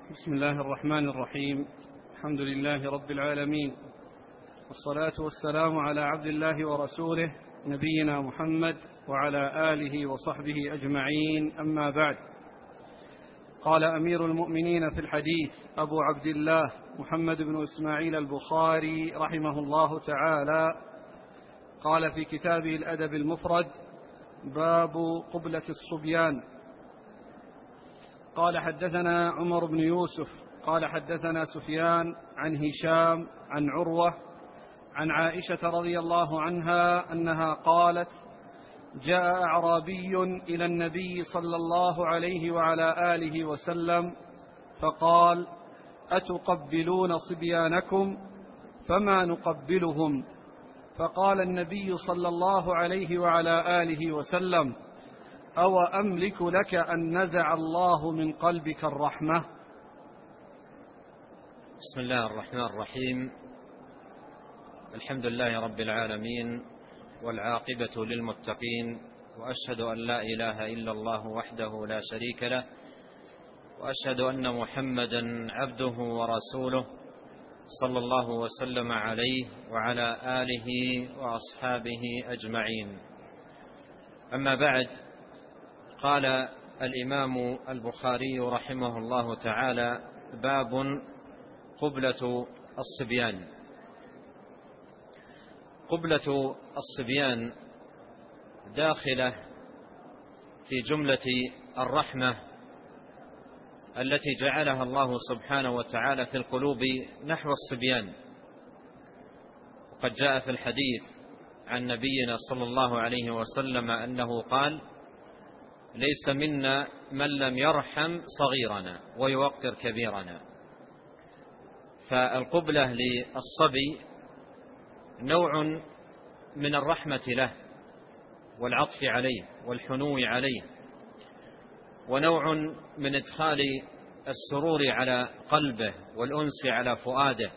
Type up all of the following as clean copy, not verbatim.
بسم الله الرحمن الرحيم. الحمد لله رب العالمين، والصلاة والسلام على عبد الله ورسوله نبينا محمد وعلى آله وصحبه أجمعين، أما بعد. قال أمير المؤمنين في الحديث أبو عبد الله محمد بن إسماعيل البخاري رحمه الله تعالى، قال في كتابه الأدب المفرد: باب قبلة الصبيان. قال حدثنا عمر بن يوسف قال حدثنا سفيان عن هشام عن عروة عن عائشة رضي الله عنها أنها قالت: جاء أعرابي إلى النبي صلى الله عليه وعلى آله وسلم فقال: أتقبلون صبيانكم؟ فما نقبلهم. فقال النبي صلى الله عليه وعلى آله وسلم: أو أملك لك أن نزع الله من قلبك الرحمة؟ بسم الله الرحمن الرحيم. الحمد لله رب العالمين، والعاقبة للمتقين، وأشهد أن لا إله إلا الله وحده لا شريك له، وأشهد أن محمدا عبده ورسوله صلى الله وسلم عليه وعلى آله وأصحابه أجمعين. أما بعد، قال الإمام البخاري رحمه الله تعالى: باب قبلة الصبيان. قبلة الصبيان داخلة في جملة الرحمة التي جعلها الله سبحانه وتعالى في القلوب نحو الصبيان. وقد جاء في الحديث عن نبينا صلى الله عليه وسلم أنه قال: ليس منا من لم يرحم صغيرنا ويوقر كبيرنا. فالقبلة للصبي نوع من الرحمة له والعطف عليه والحنو عليه، ونوع من إدخال السرور على قلبه والأنس على فؤاده،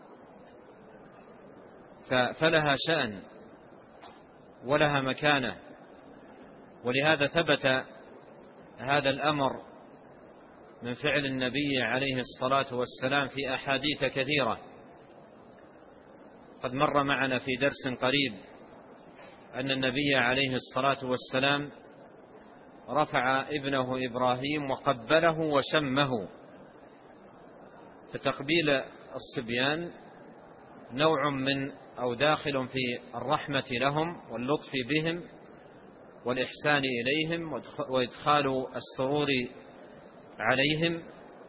فلها شأن ولها مكانة. ولهذا ثبت هذا الأمر من فعل النبي عليه الصلاة والسلام في أحاديث كثيرة. قد مر معنا في درس قريب أن النبي عليه الصلاة والسلام رفع ابنه إبراهيم وقبله وشمه. فتقبيل الصبيان نوع من أو داخل في الرحمة لهم واللطف بهم والإحسان إليهم وإدخال السرور عليهم.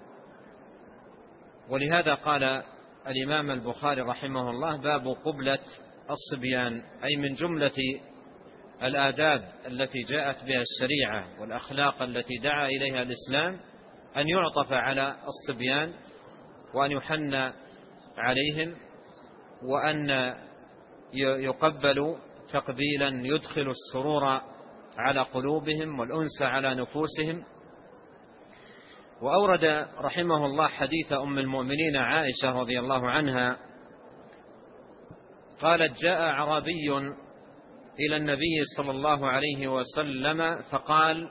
ولهذا قال الإمام البخاري رحمه الله: باب قبلة الصبيان، أي من جملة الآداب التي جاءت بها الشريعة والأخلاق التي دعا إليها الإسلام أن يعطف على الصبيان وأن يحن عليهم، وأن يقبلوا تقبيلا يدخل السرور على قلوبهم والأنس على نفوسهم. وأورد رحمه الله حديث أم المؤمنين عائشة رضي الله عنها قالت: جاء أعرابي إلى النبي صلى الله عليه وسلم فقال: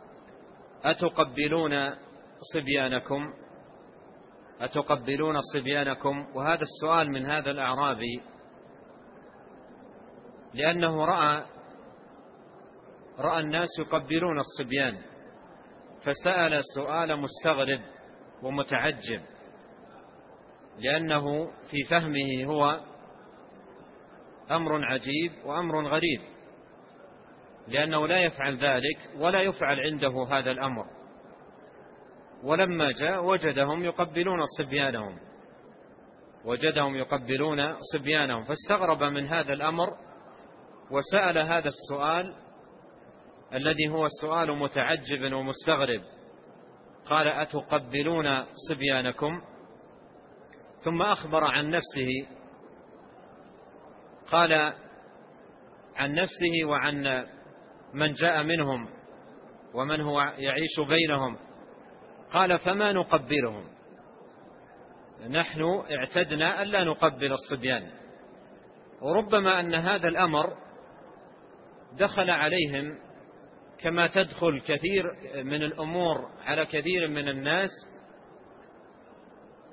أتقبلون صبيانكم؟ أتقبلون صبيانكم؟ وهذا السؤال من هذا الأعرابي لأنه رأى الناس يقبلون الصبيان، فسأل سؤال مستغرب ومتعجب، لأنه في فهمه هو أمر عجيب وأمر غريب، لأنه لا يفعل ذلك ولا يفعل عنده هذا الأمر. ولما جاء وجدهم يقبلون صبيانهم فاستغرب من هذا الأمر وسأل هذا السؤال الذي هو السؤال متعجب ومستغرب. قال: أتقبلون صبيانكم؟ ثم أخبر عن نفسه، قال عن نفسه وعن من جاء منهم ومن هو يعيش بينهم. قال: فما نقبلهم؟ نحن اعتدنا ألا نقبل الصبيان. وربما أن هذا الأمر دخل عليهم كما تدخل كثير من الأمور على كثير من الناس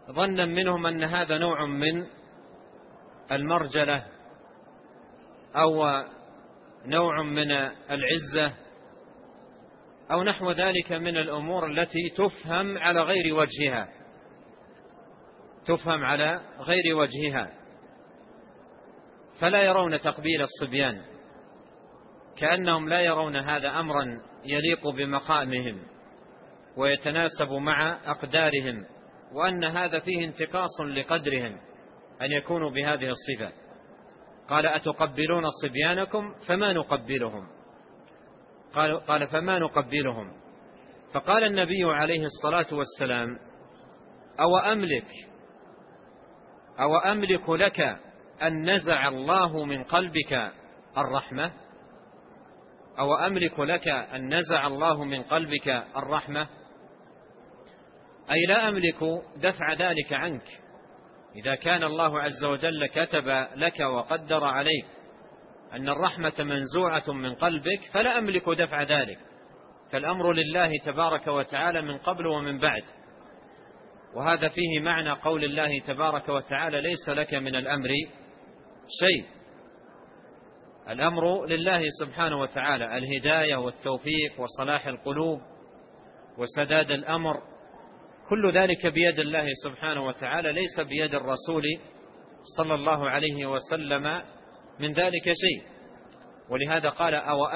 ظنا منهم أن هذا نوع من المرجلة أو نوع من العزة أو نحو ذلك من الأمور التي تفهم على غير وجهها، فلا يرون تقبيل الصبيان، كأنهم لا يرون هذا أمرا يليق بمقامهم ويتناسب مع أقدارهم، وأن هذا فيه انتقاص لقدرهم أن يكونوا بهذه الصفة. قال أتقبلون صبيانكم فما نقبلهم، قال فما نقبلهم. فقال النبي عليه الصلاة والسلام أو أملك لك أن نزع الله من قلبك الرحمة، أو أملك لك أن نزع الله من قلبك الرحمة، أي لا أملك دفع ذلك عنك. إذا كان الله عز وجل كتب لك وقدر عليك أن الرحمة منزوعة من قلبك فلا أملك دفع ذلك، فالأمر لله تبارك وتعالى من قبل ومن بعد. وهذا فيه معنى قول الله تبارك وتعالى ليس لك من الأمر شيء. الأمر لله سبحانه وتعالى، الهداية والتوفيق وصلاح القلوب وسداد الأمر، كل ذلك بيد الله سبحانه وتعالى، ليس بيد الرسول صلى الله عليه وسلم من ذلك شيء. ولهذا قال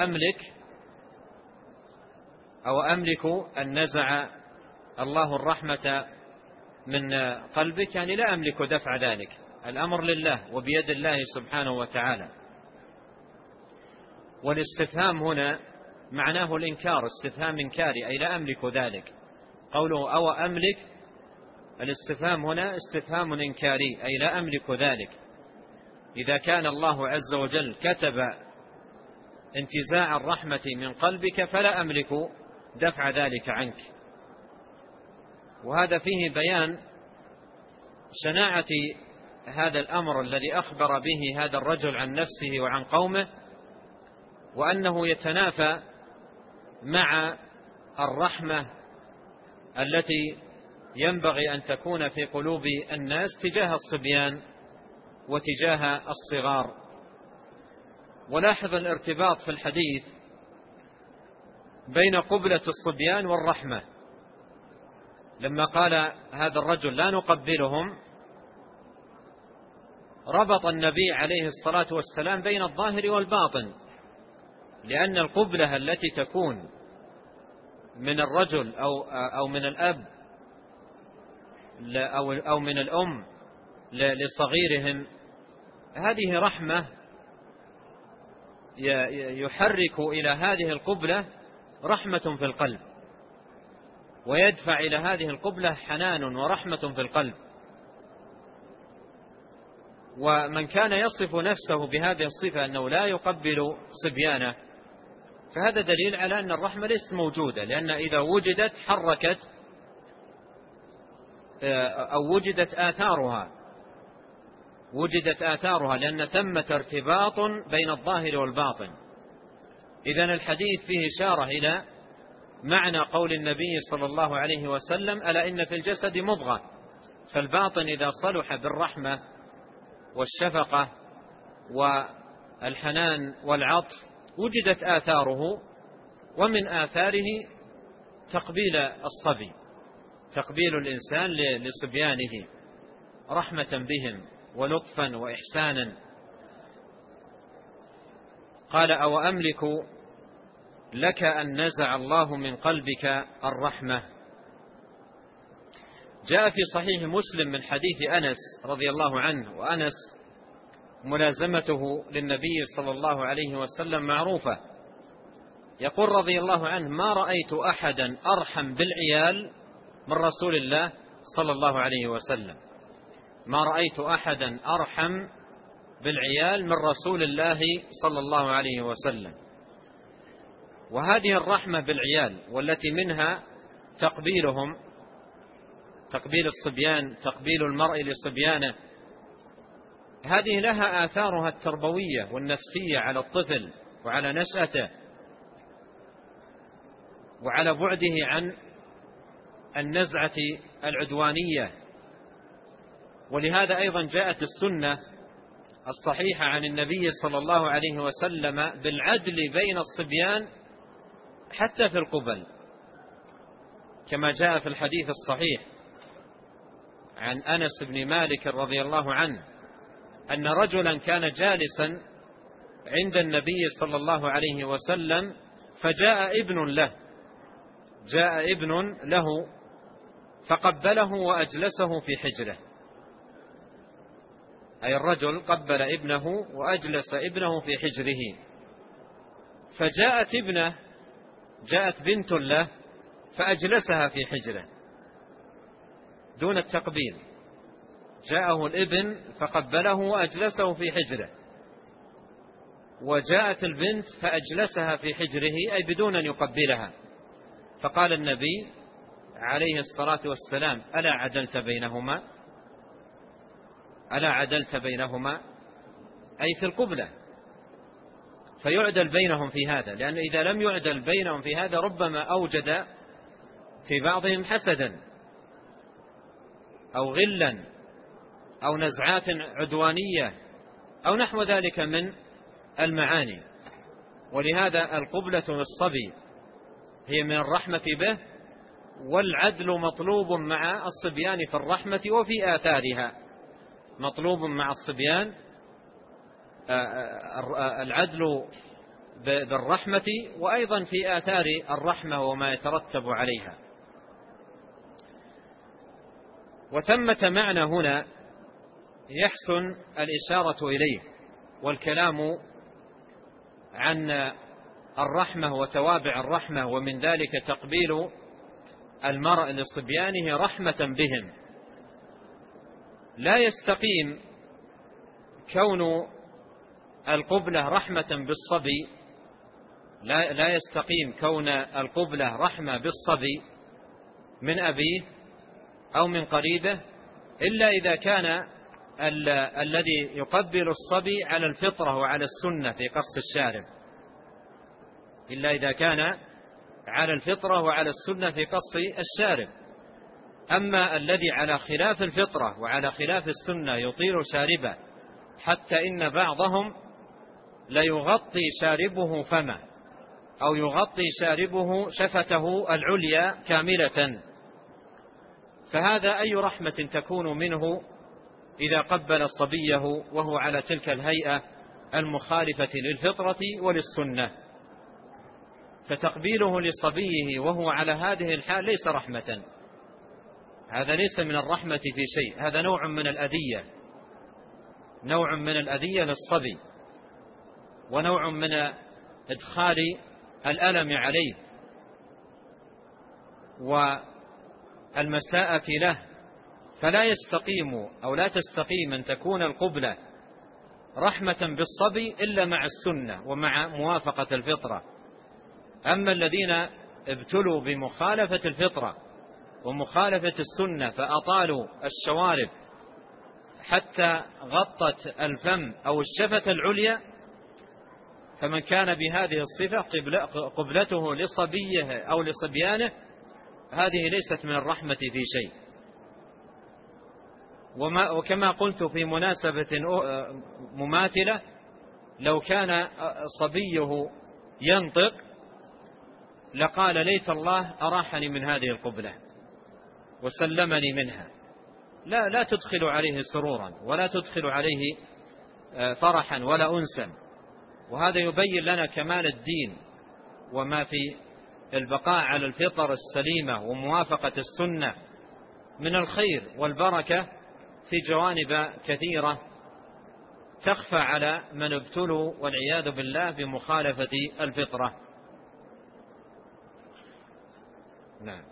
أو أملك أن نزع الله الرحمة من قلبك، يعني لا أملك دفع ذلك، الأمر لله وبيد الله سبحانه وتعالى. والاستفهام هنا معناه الإنكار، استفهام إنكاري، أي لا أملك ذلك. قوله أو أملك، الاستفهام هنا استفهام إنكاري، أي لا أملك ذلك. إذا كان الله عز وجل كتب انتزاع الرحمة من قلبك فلا أملك دفع ذلك عنك. وهذا فيه بيان شناعة هذا الأمر الذي أخبر به هذا الرجل عن نفسه وعن قومه، وأنه يتنافى مع الرحمة التي ينبغي أن تكون في قلوب الناس تجاه الصبيان وتجاه الصغار. ولاحظ الارتباط في الحديث بين قبلة الصبيان والرحمة. لما قال هذا الرجل لا نقبلهم، ربط النبي عليه الصلاة والسلام بين الظاهر والباطن، لأن القبلة التي تكون من الرجل أو من الأب أو من الأم لصغيرهم، هذه رحمة يحرك إلى هذه القبلة رحمة في القلب، ويدفع إلى هذه القبلة حنان ورحمة في القلب. ومن كان يصف نفسه بهذه الصفة أنه لا يقبل صبيانه، فهذا دليل على أن الرحمة ليست موجودة، لأن إذا وجدت حركت أو وجدت آثارها لأن ثمة ارتباط بين الظاهر والباطن. إذن الحديث فيه إشارة إلى معنى قول النبي صلى الله عليه وسلم ألا إن في الجسد مضغة، فالباطن إذا صلح بالرحمة والشفقة والحنان والعطف وجدت آثاره، ومن آثاره تقبيل الصبي، تقبيل الإنسان لصبيانه رحمة بهم ولطفا وإحسانا. قال أو أملك لك أن نزع الله من قلبك الرحمة. جاء في صحيح مسلم من حديث أنس رضي الله عنه، وأنس ملازمته للنبي صلى الله عليه وسلم معروفة، يقول رضي الله عنه ما رأيت أحدا أرحم بالعيال من رسول الله صلى الله عليه وسلم، ما رأيت أحدا أرحم بالعيال من رسول الله صلى الله عليه وسلم. وهذه الرحمة بالعيال والتي منها تقبيلهم، تقبيل الصبيان، تقبيل المرء لصبيانه، هذه لها آثارها التربوية والنفسية على الطفل وعلى نشأته وعلى بعده عن النزعة العدوانية ولهذا أيضا جاءت السنة الصحيحة عن النبي صلى الله عليه وسلم بالعدل بين الصبيان حتى في القبل، كما جاء في الحديث الصحيح عن أنس بن مالك رضي الله عنه أن رجلا كان جالسا عند النبي صلى الله عليه وسلم فجاء ابن له فقبله وأجلسه في حجره، أي الرجل قبل ابنه وأجلس ابنه في حجره. جاءت بنت له فأجلسها في حجره دون التقبيل، جاءه الابن فقبله وأجلسه في حجره، وجاءت البنت فأجلسها في حجره أي بدون أن يقبلها. فقال النبي عليه الصلاة والسلام: ألا عدلت بينهما أي في القبلة، فيعدل بينهم في هذا، لأن إذا لم يعدل بينهم في هذا ربما أوجد في بعضهم حسدا أو غلا أو نزعات عدوانية أو نحو ذلك من المعاني. ولهذا القبلة للصبي هي من الرحمة به، والعدل مطلوب مع الصبيان في الرحمة وفي آثارها، مطلوب مع الصبيان العدل بالرحمة وأيضا في آثار الرحمة وما يترتب عليها. وثمة معنى هنا يحسن الإشارة إليه والكلام عن الرحمة وتوابع الرحمة، ومن ذلك تقبيل المرء لصبيانه رحمة بهم. لا يستقيم كون القبلة رحمة بالصبي، لا يستقيم كون القبلة رحمة بالصبي من أبيه أو من قريبه إلا إذا كان الذي يقبل الصبي على الفطرة وعلى السنة في قص الشارب، إلا إذا كان على الفطرة وعلى السنة في قص الشارب. أما الذي على خلاف الفطرة وعلى خلاف السنة يطيل شاربه حتى إن بعضهم ليغطي شاربه فمه أو يغطي شاربه شفته العليا كاملة، فهذا أي رحمة تكون منه إذا قبل صبيه وهو على تلك الهيئة المخالفة للفطرة وللسنة؟ فتقبيله لصبيه وهو على هذه الحال ليس رحمة، هذا ليس من الرحمة في شيء، هذا نوع من الأذية للصبي، ونوع من إدخال الألم عليه والمساءة له. فلا يستقيم أو لا تستقيم أن تكون القبلة رحمة بالصبي إلا مع السنة ومع موافقة الفطرة. أما الذين ابتلوا بمخالفة الفطرة ومخالفة السنة فأطالوا الشوارب حتى غطت الفم أو الشفة العليا، فمن كان بهذه الصفة قبلته لصبيه أو لصبيانه هذه ليست من الرحمة في شيء. وكما قلت في مناسبة مماثلة، لو كان صبيه ينطق لقال: ليت الله أراحني من هذه القبلة وسلمني منها. لا تدخل عليه سرورا ولا تدخل عليه فرحا ولا أنسا. وهذا يبين لنا كمال الدين وما في البقاء على الفطر السليمة وموافقة السنة من الخير والبركة في جوانب كثيرة تخفى على من ابتلوا والعياذ بالله بمخالفة الفطرة. نعم.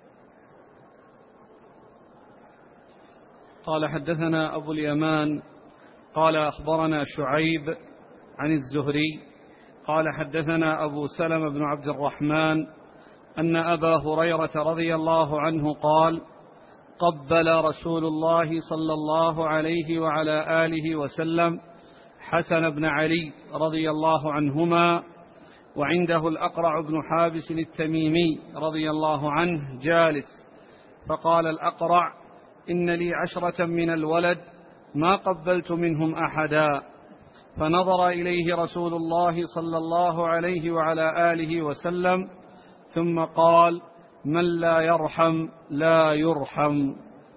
قال: حدثنا أبو اليمان قال: أخبرنا شعيب عن الزهري قال: حدثنا أبو سلمة بن عبد الرحمن أن أبا هريرة رضي الله عنه قال: قبل رسول الله صلى الله عليه وعلى آله وسلم حسن بن علي رضي الله عنهما، وعنده الأقرع بن حابس التميمي رضي الله عنه جالس، فقال الأقرع: إن لي 10 من الولد ما قبلت منهم أحدا. فنظر إليه رسول الله صلى الله عليه وعلى آله وسلم ثم قال: من لا يرحم لا يرحم.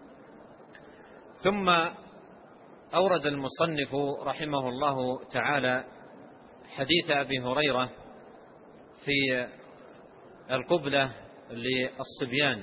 ثم أورد المصنف رحمه الله تعالى حديث أبي هريرة في القبلة للصبيان.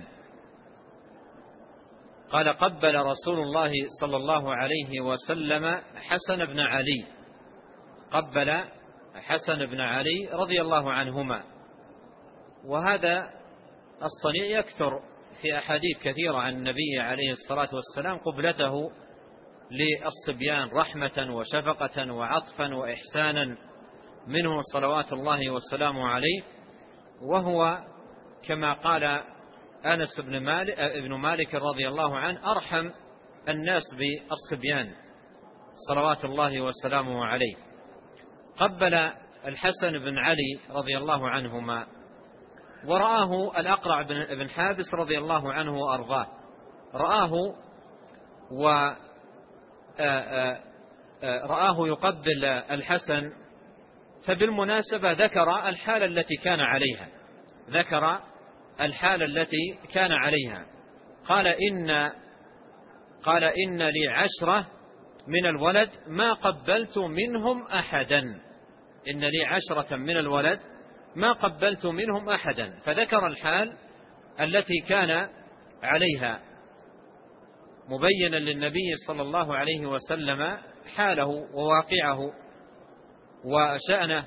قال: قبل رسول الله صلى الله عليه وسلم حسن بن علي، قبل حسن بن علي رضي الله عنهما. وهذا الصنيع يكثر في أحاديث كثيرة عن النبي عليه الصلاة والسلام، قبلته للصبيان رحمة وشفقة وعطفا وإحسانا منه صلوات الله والسلام عليه. وهو كما قال أنس بن مالك رضي الله عنه: أرحم الناس بالصبيان صلوات الله والسلام عليه. قبل الحسن بن علي رضي الله عنهما، ورآه الأقرع بن حابس رضي الله عنه وأرضاه، رآه يقبل الحسن، فبالمناسبة ذكر الحالة التي كان عليها، قال: إن لي 10 من الولد ما قبلت منهم أحدا. إن لي 10 من الولد ما قبلت منهم أحدا، فذكر الحال التي كان عليها، مبينا للنبي صلى الله عليه وسلم حاله وواقعه وشأنه.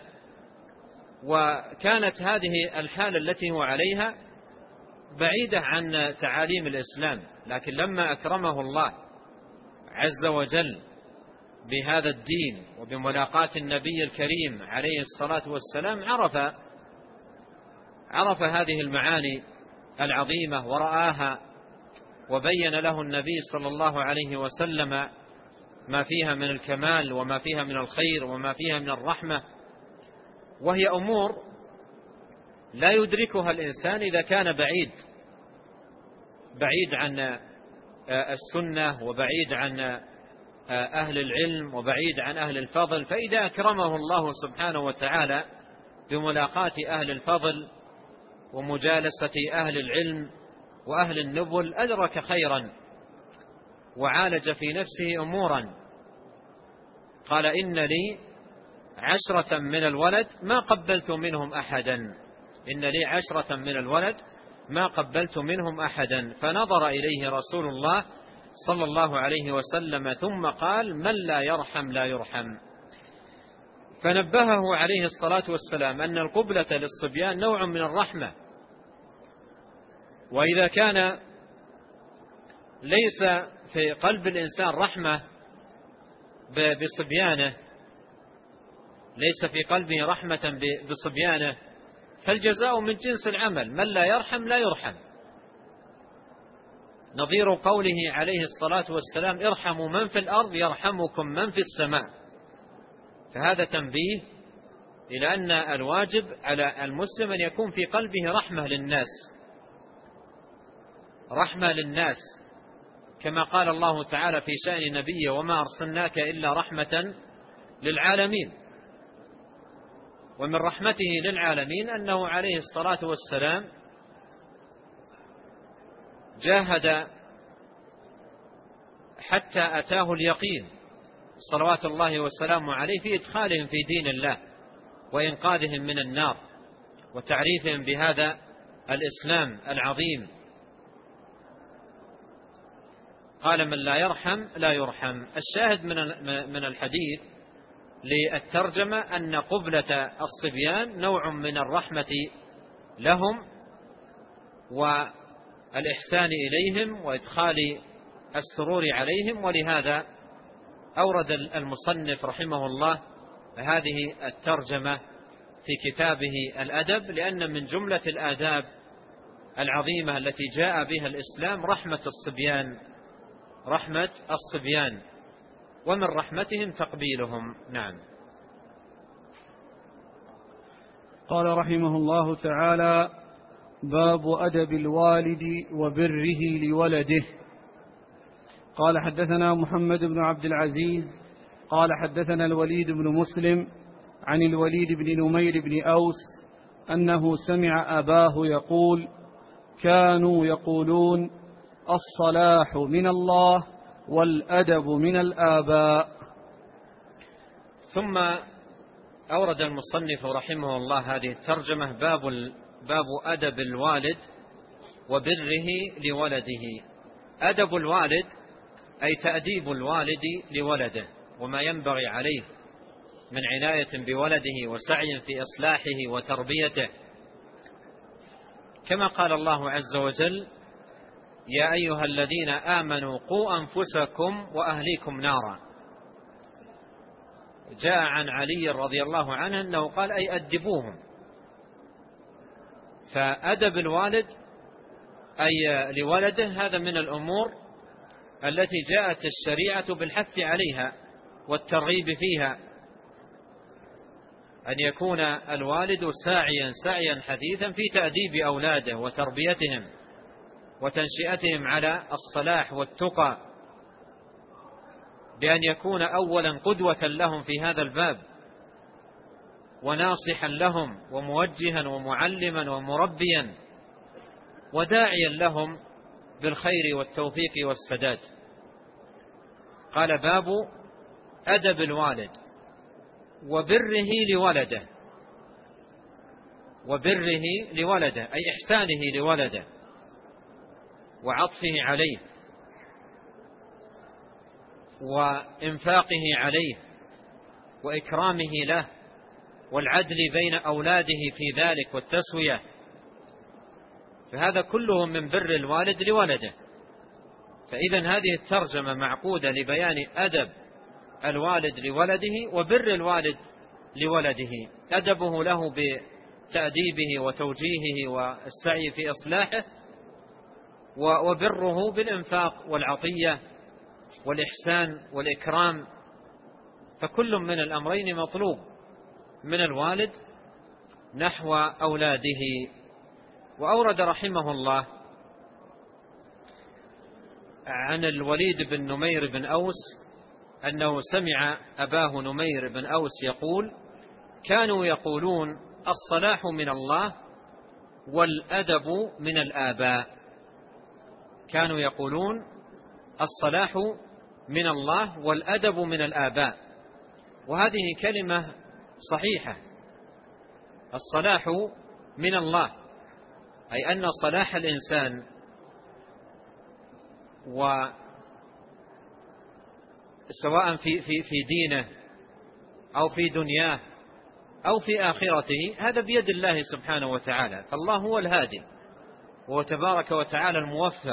وكانت هذه الحالة التي هو عليها بعيدة عن تعاليم الإسلام، لكن لما أكرمه الله عز وجل بهذا الدين وبملاقاة النبي الكريم عليه الصلاة والسلام، عرف هذه المعاني العظيمة ورآها، وبين له النبي صلى الله عليه وسلم ما فيها من الكمال وما فيها من الخير وما فيها من الرحمة. وهي أمور لا يدركها الإنسان إذا كان بعيد عن السنة وبعيد عن أهل العلم وبعيد عن أهل الفضل. فإذا أكرمه الله سبحانه وتعالى بملاقاة أهل الفضل ومجالسة أهل العلم وأهل النبل، أدرك خيرا وعالج في نفسه أمورا. قال: إن لي 10 من الولد ما قبلت منهم أحدا. إن لي 10 من الولد ما قبلت منهم أحدا. فنظر إليه رسول الله صلى الله عليه وسلم ثم قال: من لا يرحم لا يرحم. فنبهه عليه الصلاة والسلام أن القبلة للصبيان نوع من الرحمة، وإذا كان ليس في قلب الإنسان رحمة بصبيانه، ليس في قلبه رحمة بصبيانه، فالجزاء من جنس العمل. من لا يرحم لا يرحم، نظير قوله عليه الصلاة والسلام: ارحموا من في الأرض يرحمكم من في السماء. فهذا تنبيه إلى أن الواجب على المسلم أن يكون في قلبه رحمة للناس، كما قال الله تعالى في شأن نبيه: وما أرسلناك إلا رحمة للعالمين. ومن رحمته للعالمين أنه عليه الصلاة والسلام جاهد حتى أتاه اليقين صلوات الله وسلامه عليه في إدخالهم في دين الله وإنقاذهم من النار وتعريفهم بهذا الإسلام العظيم. قال: من لا يرحم لا يرحم. الشاهد من الحديث للترجمة أن قبلة الصبيان نوع من الرحمة لهم والإحسان إليهم وإدخال السرور عليهم. ولهذا أورد المصنف رحمه الله هذه الترجمة في كتابه الأدب، لأن من جملة الآداب العظيمة التي جاء بها الإسلام رحمة الصبيان، ومن رحمتهم تقبيلهم. نعم. قال رحمه الله تعالى: باب أدب الوالد وبره لولده. قال حدثنا محمد بن عبد العزيز قال حدثنا الوليد بن مسلم عن الوليد بن نمير بن أوس أنه سمع أباه يقول: كانوا يقولون الصلاح من الله والأدب من الآباء. ثم أورد المصنف رحمه الله هذه الترجمة: باب أدب الوالد وبره لولده. أدب الوالد أي تأديب الوالد لولده وما ينبغي عليه من عناية بولده وسعي في إصلاحه وتربيته، كما قال الله عز وجل: يا أيها الذين آمنوا قوا أنفسكم وأهليكم نارا. جاء عن علي رضي الله عنه أنه قال: أي أدبوهم. فأدب الوالد أي لولده هذا من الأمور التي جاءت الشريعة بالحث عليها والترغيب فيها، أن يكون الوالد ساعيا حثيثا في تأديب أولاده وتربيتهم وتنشئتهم على الصلاح والتقى، بأن يكون أولا قدوة لهم في هذا الباب وناصحا لهم وموجها ومعلما ومربيا وداعيا لهم بالخير والتوفيق والسداد. قال: باب أدب الوالد وبره لولده. وبره لولده أي إحسانه لولده وعطفه عليه وإنفاقه عليه وإكرامه له والعدل بين أولاده في ذلك والتسوية، فهذا كله من بر الوالد لولده. فإذا هذه الترجمة معقودة لبيان أدب الوالد لولده وبر الوالد لولده، أدبه له بتأديبه وتوجيهه والسعي في إصلاحه، وبره بالإنفاق والعطية والإحسان والإكرام، فكل من الأمرين مطلوب من الوالد نحو أولاده. وأورد رحمه الله عن الوليد بن نمير بن أوس أنه سمع أباه نمير بن أوس يقول: كانوا يقولون الصلاح من الله والأدب من الآباء. كانوا يقولون الصلاح من الله والأدب من الآباء، وهذه كلمة صحيحة. الصلاح من الله أي أن صلاح الإنسان سواء في دينه أو في دنياه أو في آخرته هذا بيد الله سبحانه وتعالى، فالله هو الهادي وهو تبارك وتعالى الموفق.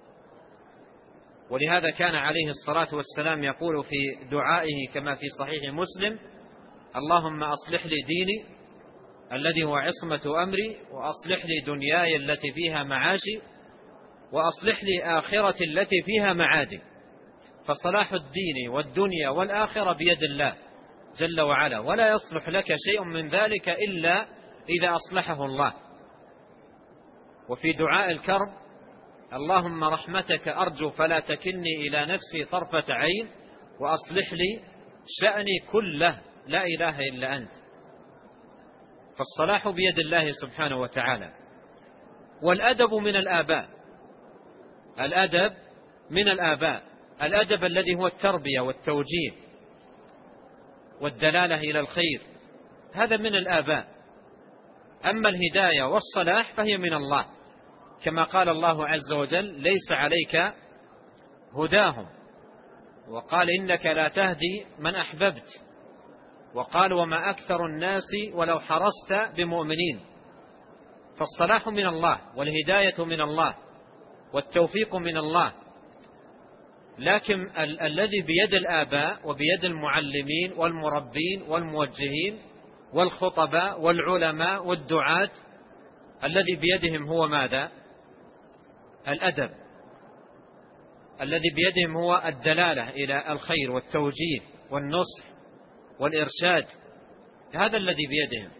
ولهذا كان عليه الصلاة والسلام يقول في دعائه كما في صحيح مسلم: اللهم أصلح لي ديني الذي هو عصمة أمري، وأصلح لي دنياي التي فيها معاشي، وأصلح لي آخرتي التي فيها معادي. فصلاح الدين والدنيا والآخرة بيد الله جل وعلا، ولا يصلح لك شيء من ذلك إلا إذا أصلحه الله. وفي دعاء الكرب: اللهم رحمتك أرجو فلا تكلني إلى نفسي طرفة عين، وأصلح لي شأني كله لا إله إلا أنت. فالصلاح بيد الله سبحانه وتعالى. والأدب من الآباء، الأدب من الآباء، الأدب الذي هو التربية والتوجيه والدلالة إلى الخير، هذا من الآباء. أما الهداية والصلاح فهي من الله، كما قال الله عز وجل: ليس عليك هداهم، وقال: إنك لا تهدي من أحببت، وقال: وما أكثر الناس ولو حرصت بمؤمنين. فالصلاح من الله والهداية من الله والتوفيق من الله، لكن الذي بيد الآباء وبيد المعلمين والمربين والموجهين والخطباء والعلماء والدعاة، الذي بيدهم هو ماذا؟ الأدب. الذي بيدهم هو الدلالة إلى الخير والتوجيه والنصح والإرشاد، هذا الذي بيدهم.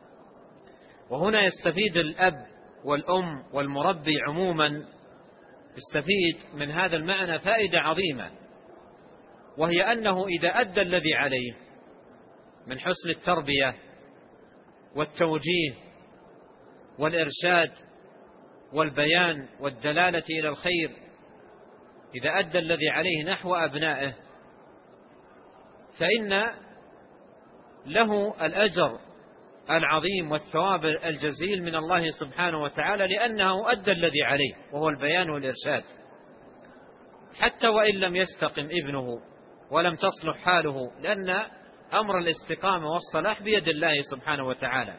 وهنا يستفيد الأب والأم والمربي عموما استفيد من هذا المعنى فائدة عظيمة، وهي أنه إذا أدى الذي عليه من حسن التربية والتوجيه والإرشاد والبيان والدلالة إلى الخير، إذا أدى الذي عليه نحو أبنائه فإن له الأجر العظيم والثواب الجزيل من الله سبحانه وتعالى، لأنه أدى الذي عليه وهو البيان والإرشاد، حتى وإن لم يستقم ابنه ولم تصلح حاله، لأن أمر الاستقامة والصلاح بيد الله سبحانه وتعالى.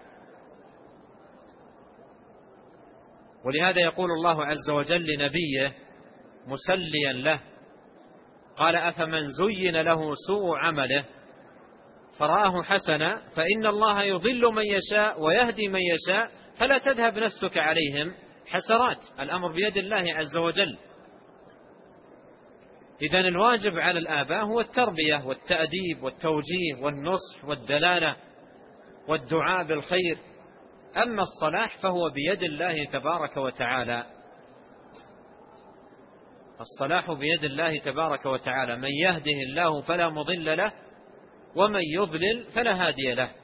ولهذا يقول الله عز وجل لنبيه مسليا له، قال: أفمن زين له سوء عمله فرآه حسنا فإن الله يضل من يشاء ويهدي من يشاء فلا تذهب نفسك عليهم حسرات. الأمر بيد الله عز وجل. إذن الواجب على الآباء هو التربية والتأديب والتوجيه والنصح والدلالة والدعاء بالخير، أما الصلاح فهو بيد الله تبارك وتعالى. الصلاح بيد الله تبارك وتعالى، من يهده الله فلا مضل له ومن يضلل فلا هادي له.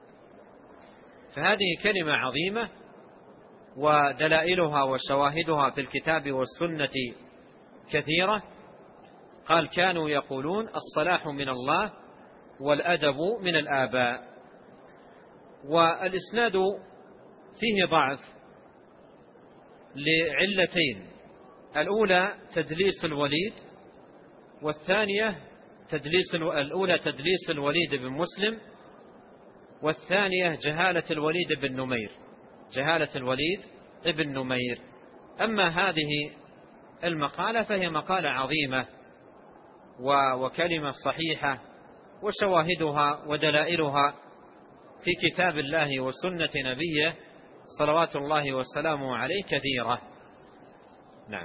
فهذه كلمة عظيمة، ودلائلها وشواهدها في الكتاب والسنة كثيرة. قال: كانوا يقولون الصلاح من الله والأدب من الآباء. والإسناد فيه ضعف لعلتين: الأولى تدليس الوليد، والثانية الأولى تدليس الوليد بن مسلم، والثانية جهالة الوليد بن نمير، جهالة الوليد بن نمير. أما هذه المقالة فهي مقالة عظيمة وكلمة صحيحة، وشواهدها ودلائلها في كتاب الله وسنة نبيه صلوات الله وسلامه عليه كثيرة. نعم.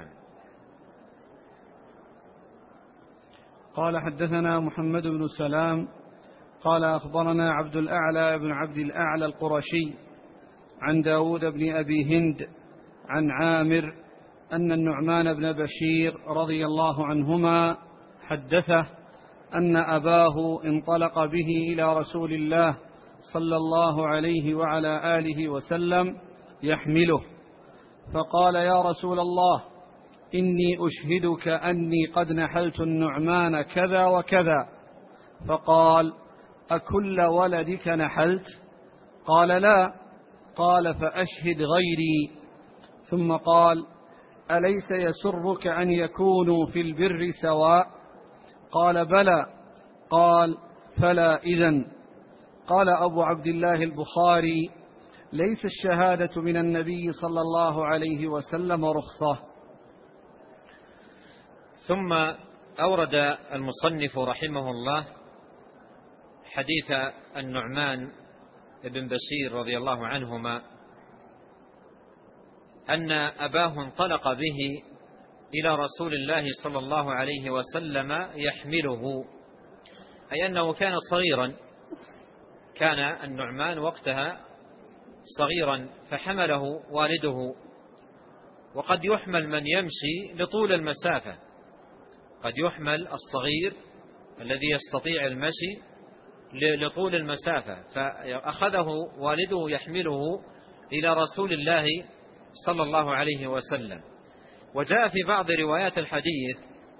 قال: حدثنا محمد بن سلام قال: أخبرنا عبد الأعلى بن عبد الأعلى القرشي عن داود بن أبي هند عن عامر أن النعمان بن بشير رضي الله عنهما حدثه أن أباه انطلق به إلى رسول الله صلى الله عليه وعلى آله وسلم يحمله، فقال: يا رسول الله، إني أشهدك أني قد نحلت النعمان كذا وكذا. فقال: أكل ولدك نحلت؟ قال: لا. قال: فأشهد غيري. ثم قال: أليس يسرك أن يكونوا في البر سواء؟ قال: بلى. قال: فلا إذن. قال أبو عبد الله البخاري: ليس الشهادة من النبي صلى الله عليه وسلم رخصة. ثم أورد المصنف رحمه الله حديث النعمان بن بشير رضي الله عنهما أن أباه انطلق به إلى رسول الله صلى الله عليه وسلم يحمله، أي أنه كان صغيرا، كان النعمان وقتها صغيرا فحمله والده. وقد يحمل من يمشي لطول المسافة، قد يحمل الصغير الذي يستطيع المشي لطول المسافة، فأخذه والده يحمله إلى رسول الله صلى الله عليه وسلم. وجاء في بعض روايات الحديث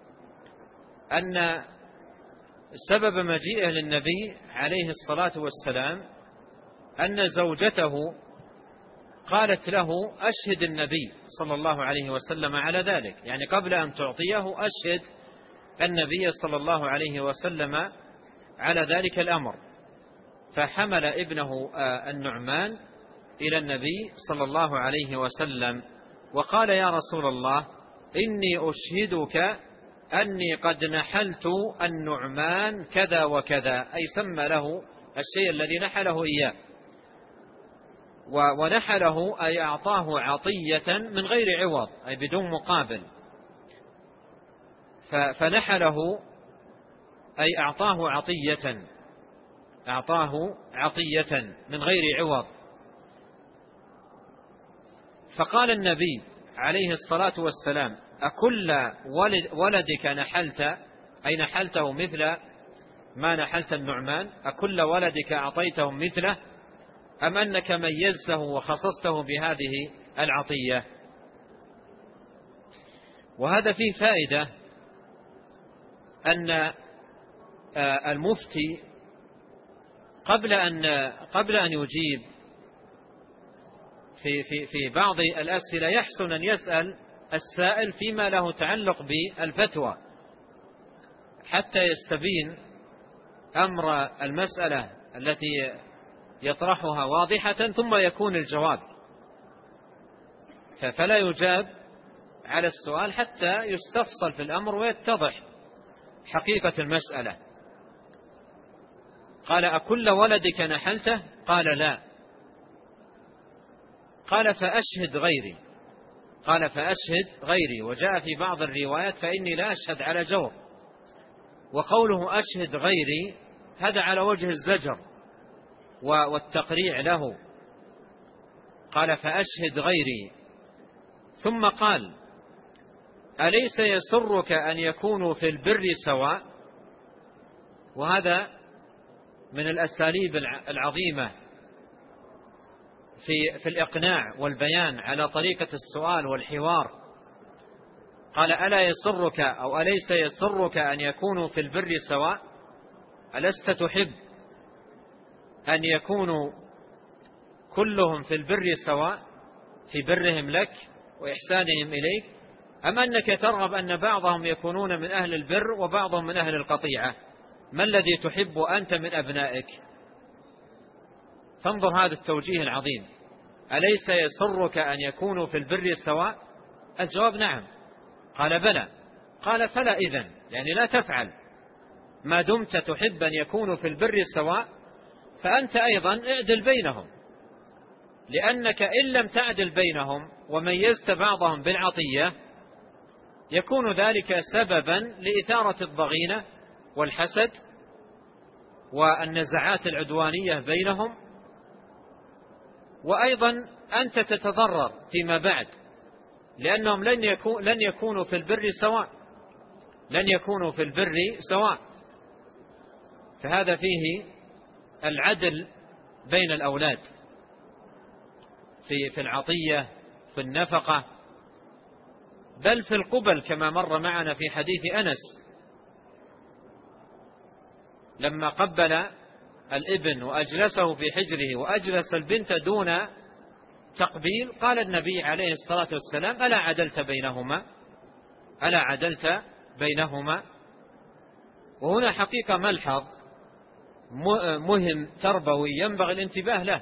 أن سبب مجيئه للنبي عليه الصلاة والسلام أن زوجته قالت له: أشهد النبي صلى الله عليه وسلم على ذلك، يعني قبل أن تعطيه أشهد النبي صلى الله عليه وسلم على ذلك الأمر. فحمل ابنه النعمان إلى النبي صلى الله عليه وسلم وقال: يا رسول الله، إني أشهدك أني قد نحلت النعمان كذا وكذا، أي سمى له الشيء الذي نحله إياه، ونحله أي أعطاه عطية من غير عوض، أي بدون مقابل. فنحله أي أعطاه عطية من غير عوض. فقال النبي عليه الصلاة والسلام: أكل ولدك نحلت، أي نحلته مثل ما نحلت النعمان؟ أكل ولدك أعطيته مثله، أم أنك ميزته وخصصته بهذه العطية؟ وهذا فيه فائدة أن المفتي قبل أن يجيب في بعض الأسئلة يحسن أن يسأل السائل فيما له تعلق بالفتوى حتى يستبين أمر المسألة التي يطرحها واضحة، ثم يكون الجواب، فلا يجاب على السؤال حتى يستفصل في الأمر ويتضح حقيقة المسألة. قال: أكل ولدك نحلته؟ قال: لا. قال: فأشهد غيري. قال: فأشهد غيري. وجاء في بعض الروايات: فإني لا أشهد على جور. وقوله أشهد غيري هذا على وجه الزجر والتقريع له. قال: فأشهد غيري. ثم قال: أليس يسرك أن يكونوا في البر سواء؟ وهذا من الأساليب العظيمة في الإقناع والبيان على طريقة السؤال والحوار. قال: ألا يسرك أو أليس يسرك أن يكونوا في البر سواء؟ ألست تحب أن يكونوا كلهم في البر سواء، في برهم لك وإحسانهم إليك، أم أنك ترغب أن بعضهم يكونون من أهل البر وبعضهم من أهل القطيعة؟ ما الذي تحب أنت من أبنائك؟ فانظر هذا التوجيه العظيم: أليس يسرك أن يكونوا في البر سواء؟ الجواب: نعم. قال: بلى. قال: فلا إذن، يعني لا تفعل. ما دمت تحب أن يكونوا في البر سواء فأنت أيضا اعدل بينهم، لأنك إن لم تعدل بينهم وميزت بعضهم بالعطية يكون ذلك سببا لإثارة الضغينة والحسد والنزعات العدوانية بينهم، وأيضا أنت تتضرر فيما بعد، لأنهم لن يكونوا في البر سواء، لن يكونوا في البر سواء. فهذا فيه العدل بين الأولاد في العطية، في النفقة، بل في القبل، كما مر معنا في حديث أنس لما قبل الابن وأجلسه في حجره وأجلس البنت دون تقبيل، قال النبي عليه الصلاة والسلام: ألا عدلت بينهما؟ ألا عدلت بينهما؟ وهنا حقيقة ملحظ مهم تربوي ينبغي الانتباه له،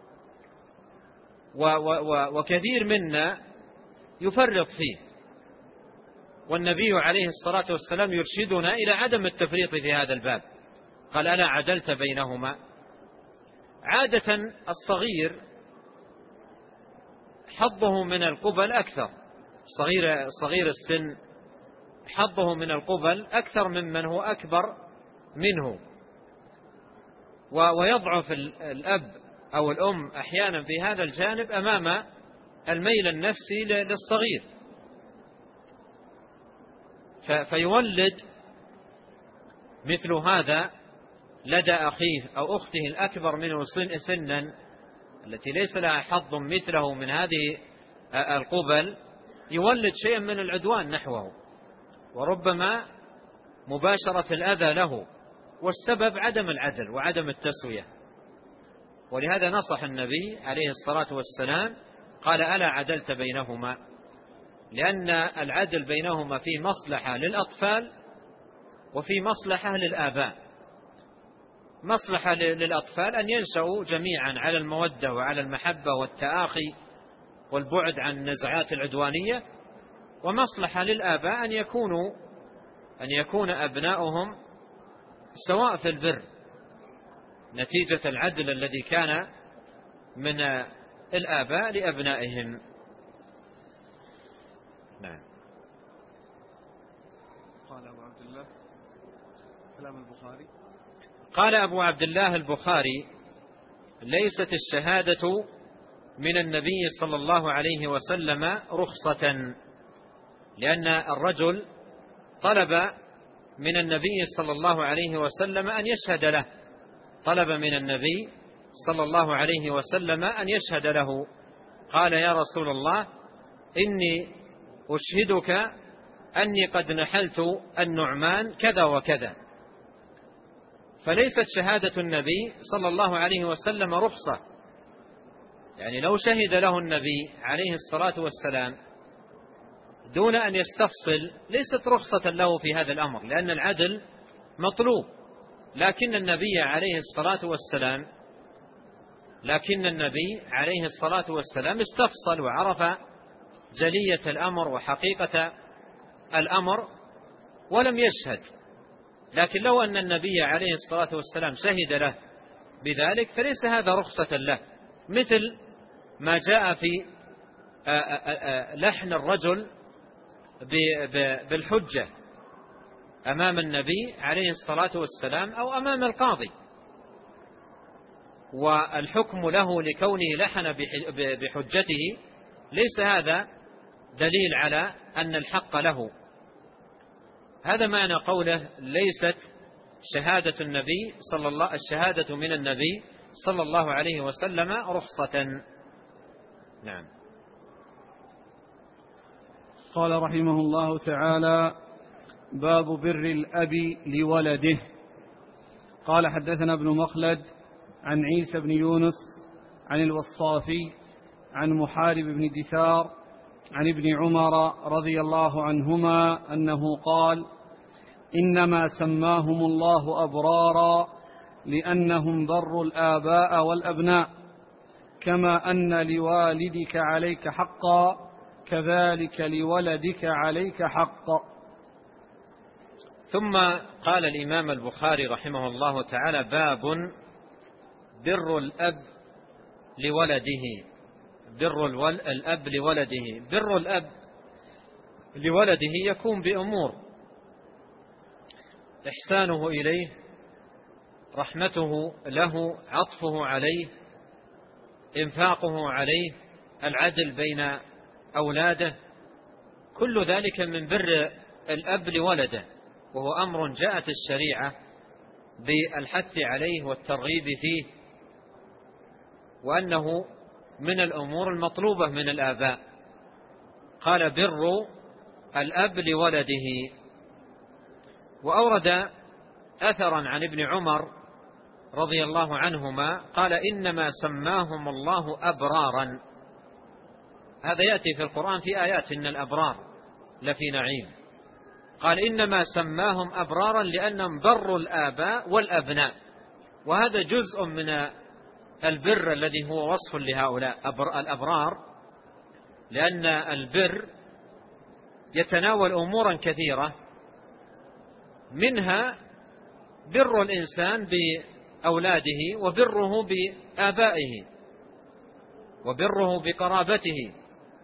وكثير منا يفرط فيه، والنبي عليه الصلاة والسلام يرشدنا إلى عدم التفريط في هذا الباب. قال: ألا عدلت بينهما؟ عادة الصغير حظه من القبل أكثر، صغير السن حظه من القبل أكثر ممن هو أكبر منه، ويضعف الأب أو الأم أحيانا في هذا الجانب أمام الميل النفسي للصغير، فيولد مثل هذا لدى أخيه أو أخته الأكبر منه سنا التي ليس لها حظ مثله من هذه القبل، يولد شيئا من العدوان نحوه، وربما مباشرة الأذى له، والسبب عدم العدل وعدم التسوية. ولهذا نصح النبي عليه الصلاة والسلام قال: ألا عدلت بينهما؟ لأن العدل بينهما فيه مصلحة للأطفال وفي مصلحة للآباء. مصلحة للأطفال أن ينشأوا جميعا على المودة وعلى المحبة والتآخي والبعد عن النزعات العدوانية، ومصلحة للآباء أن يكون أبناؤهم سواء في البر نتيجة العدل الذي كان من الآباء لأبنائهم. نعم. قال أبو عبد الله كلام البخاري. قال أبو عبد الله البخاري: ليست الشهادة من النبي صلى الله عليه وسلم رخصة، لأن الرجل طلب من النبي صلى الله عليه وسلم أن يشهد له، طلب من النبي صلى الله عليه وسلم أن يشهد له، قال: يا رسول الله، إني أشهدك أني قد نحلت النعمان كذا وكذا. فليست شهادة النبي صلى الله عليه وسلم رخصة، يعني لو شهد له النبي عليه الصلاة والسلام دون أن يستفصل ليست رخصة له في هذا الأمر، لأن العدل مطلوب. لكن النبي عليه الصلاة والسلام استفصل وعرف جلية الأمر وحقيقة الأمر ولم يشهد. لكن لو أن النبي عليه الصلاة والسلام شهد له بذلك فليس هذا رخصة له، مثل ما جاء في لحن الرجل بالحجة أمام النبي عليه الصلاة والسلام أو أمام القاضي، والحكم له لكونه لحن بحجته ليس هذا دليل على أن الحق له. هذا معنى قوله: ليست الشهادة من النبي صلى الله عليه وسلم رخصة. نعم. قال رحمه الله تعالى: باب بر الأب لولده. قال: حدثنا ابن مخلد عن عيسى بن يونس عن الوصافي عن محارب بن دثار عن ابن عمر رضي الله عنهما أنه قال: إنما سماهم الله أبرارا لأنهم بروا الآباء والأبناء، كما أن لوالدك عليك حقا كذلك لولدك عليك حقا. ثم قال الإمام البخاري رحمه الله تعالى: باب بر الأب لولده. بر الأب لولده. بر الأب لولده يكون بأمور: إحسانه إليه، رحمته له، عطفه عليه، إنفاقه عليه، العدل بين أولاده، كل ذلك من بر الأب لولده، وهو أمر جاءت الشريعة بالحث عليه والترغيب فيه، وأنه من الأمور المطلوبة من الآباء. قال: بر الأب لولده. وأورد أثرا عن ابن عمر رضي الله عنهما قال: إنما سماهم الله أبرارا. هذا يأتي في القرآن في آيات: إن الأبرار لفي نعيم. قال: إنما سماهم أبرارا لأنهم بروا الآباء والأبناء. وهذا جزء من البر الذي هو وصف لهؤلاء الأبرار، لأن البر يتناول أمورا كثيرة، منها بر الإنسان بأولاده، وبره بآبائه، وبره بقرابته.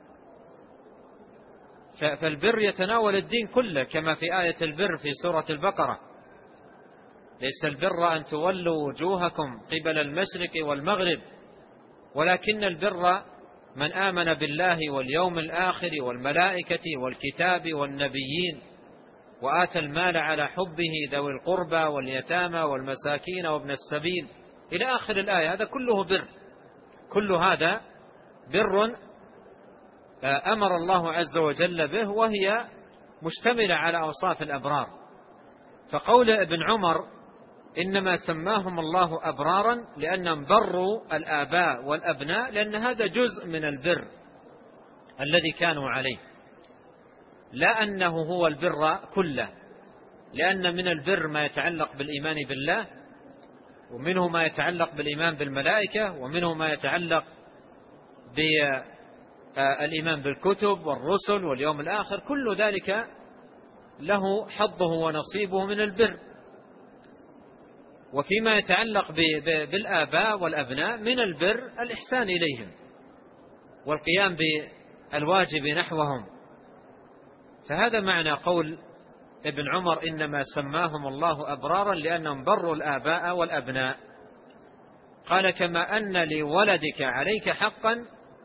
فالبر يتناول الدين كله، كما في آية البر في سورة البقرة: ليس البر أن تولوا وجوهكم قبل المشرق والمغرب ولكن البر من آمن بالله واليوم الآخر والملائكة والكتاب والنبيين وآتى المال على حبه ذوي القربى واليتامى والمساكين وابن السبيل إلى آخر الآية. هذا كله بر، كل هذا بر أمر الله عز وجل به، وهي مشتملة على أوصاف الأبرار. فقول ابن عمر: إنما سماهم الله أبرارا لأنهم بروا الآباء والأبناء، لأن هذا جزء من البر الذي كانوا عليه، لا أنه هو البر كله، لأن من البر ما يتعلق بالإيمان بالله، ومنه ما يتعلق بالإيمان بالملائكة، ومنه ما يتعلق بالإيمان بالكتب والرسل واليوم الآخر. كل ذلك له حظه ونصيبه من البر. وفيما يتعلق بالآباء والأبناء من البر الإحسان إليهم والقيام بالواجب نحوهم. فهذا معنى قول ابن عمر: إنما سماهم الله أبرارا لأنهم بروا الآباء والأبناء. قال: كما أن لولدك عليك حقا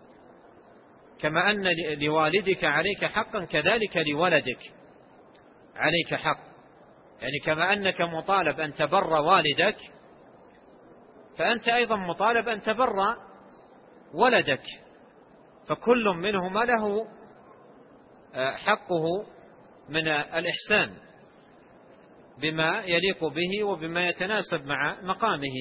كما أن لوالدك عليك حقا كذلك لولدك عليك حق. يعني كما أنك مطالب أن تبر والدك فأنت أيضا مطالب أن تبر ولدك، فكل منهما له حقه من الإحسان بما يليق به وبما يتناسب مع مقامه.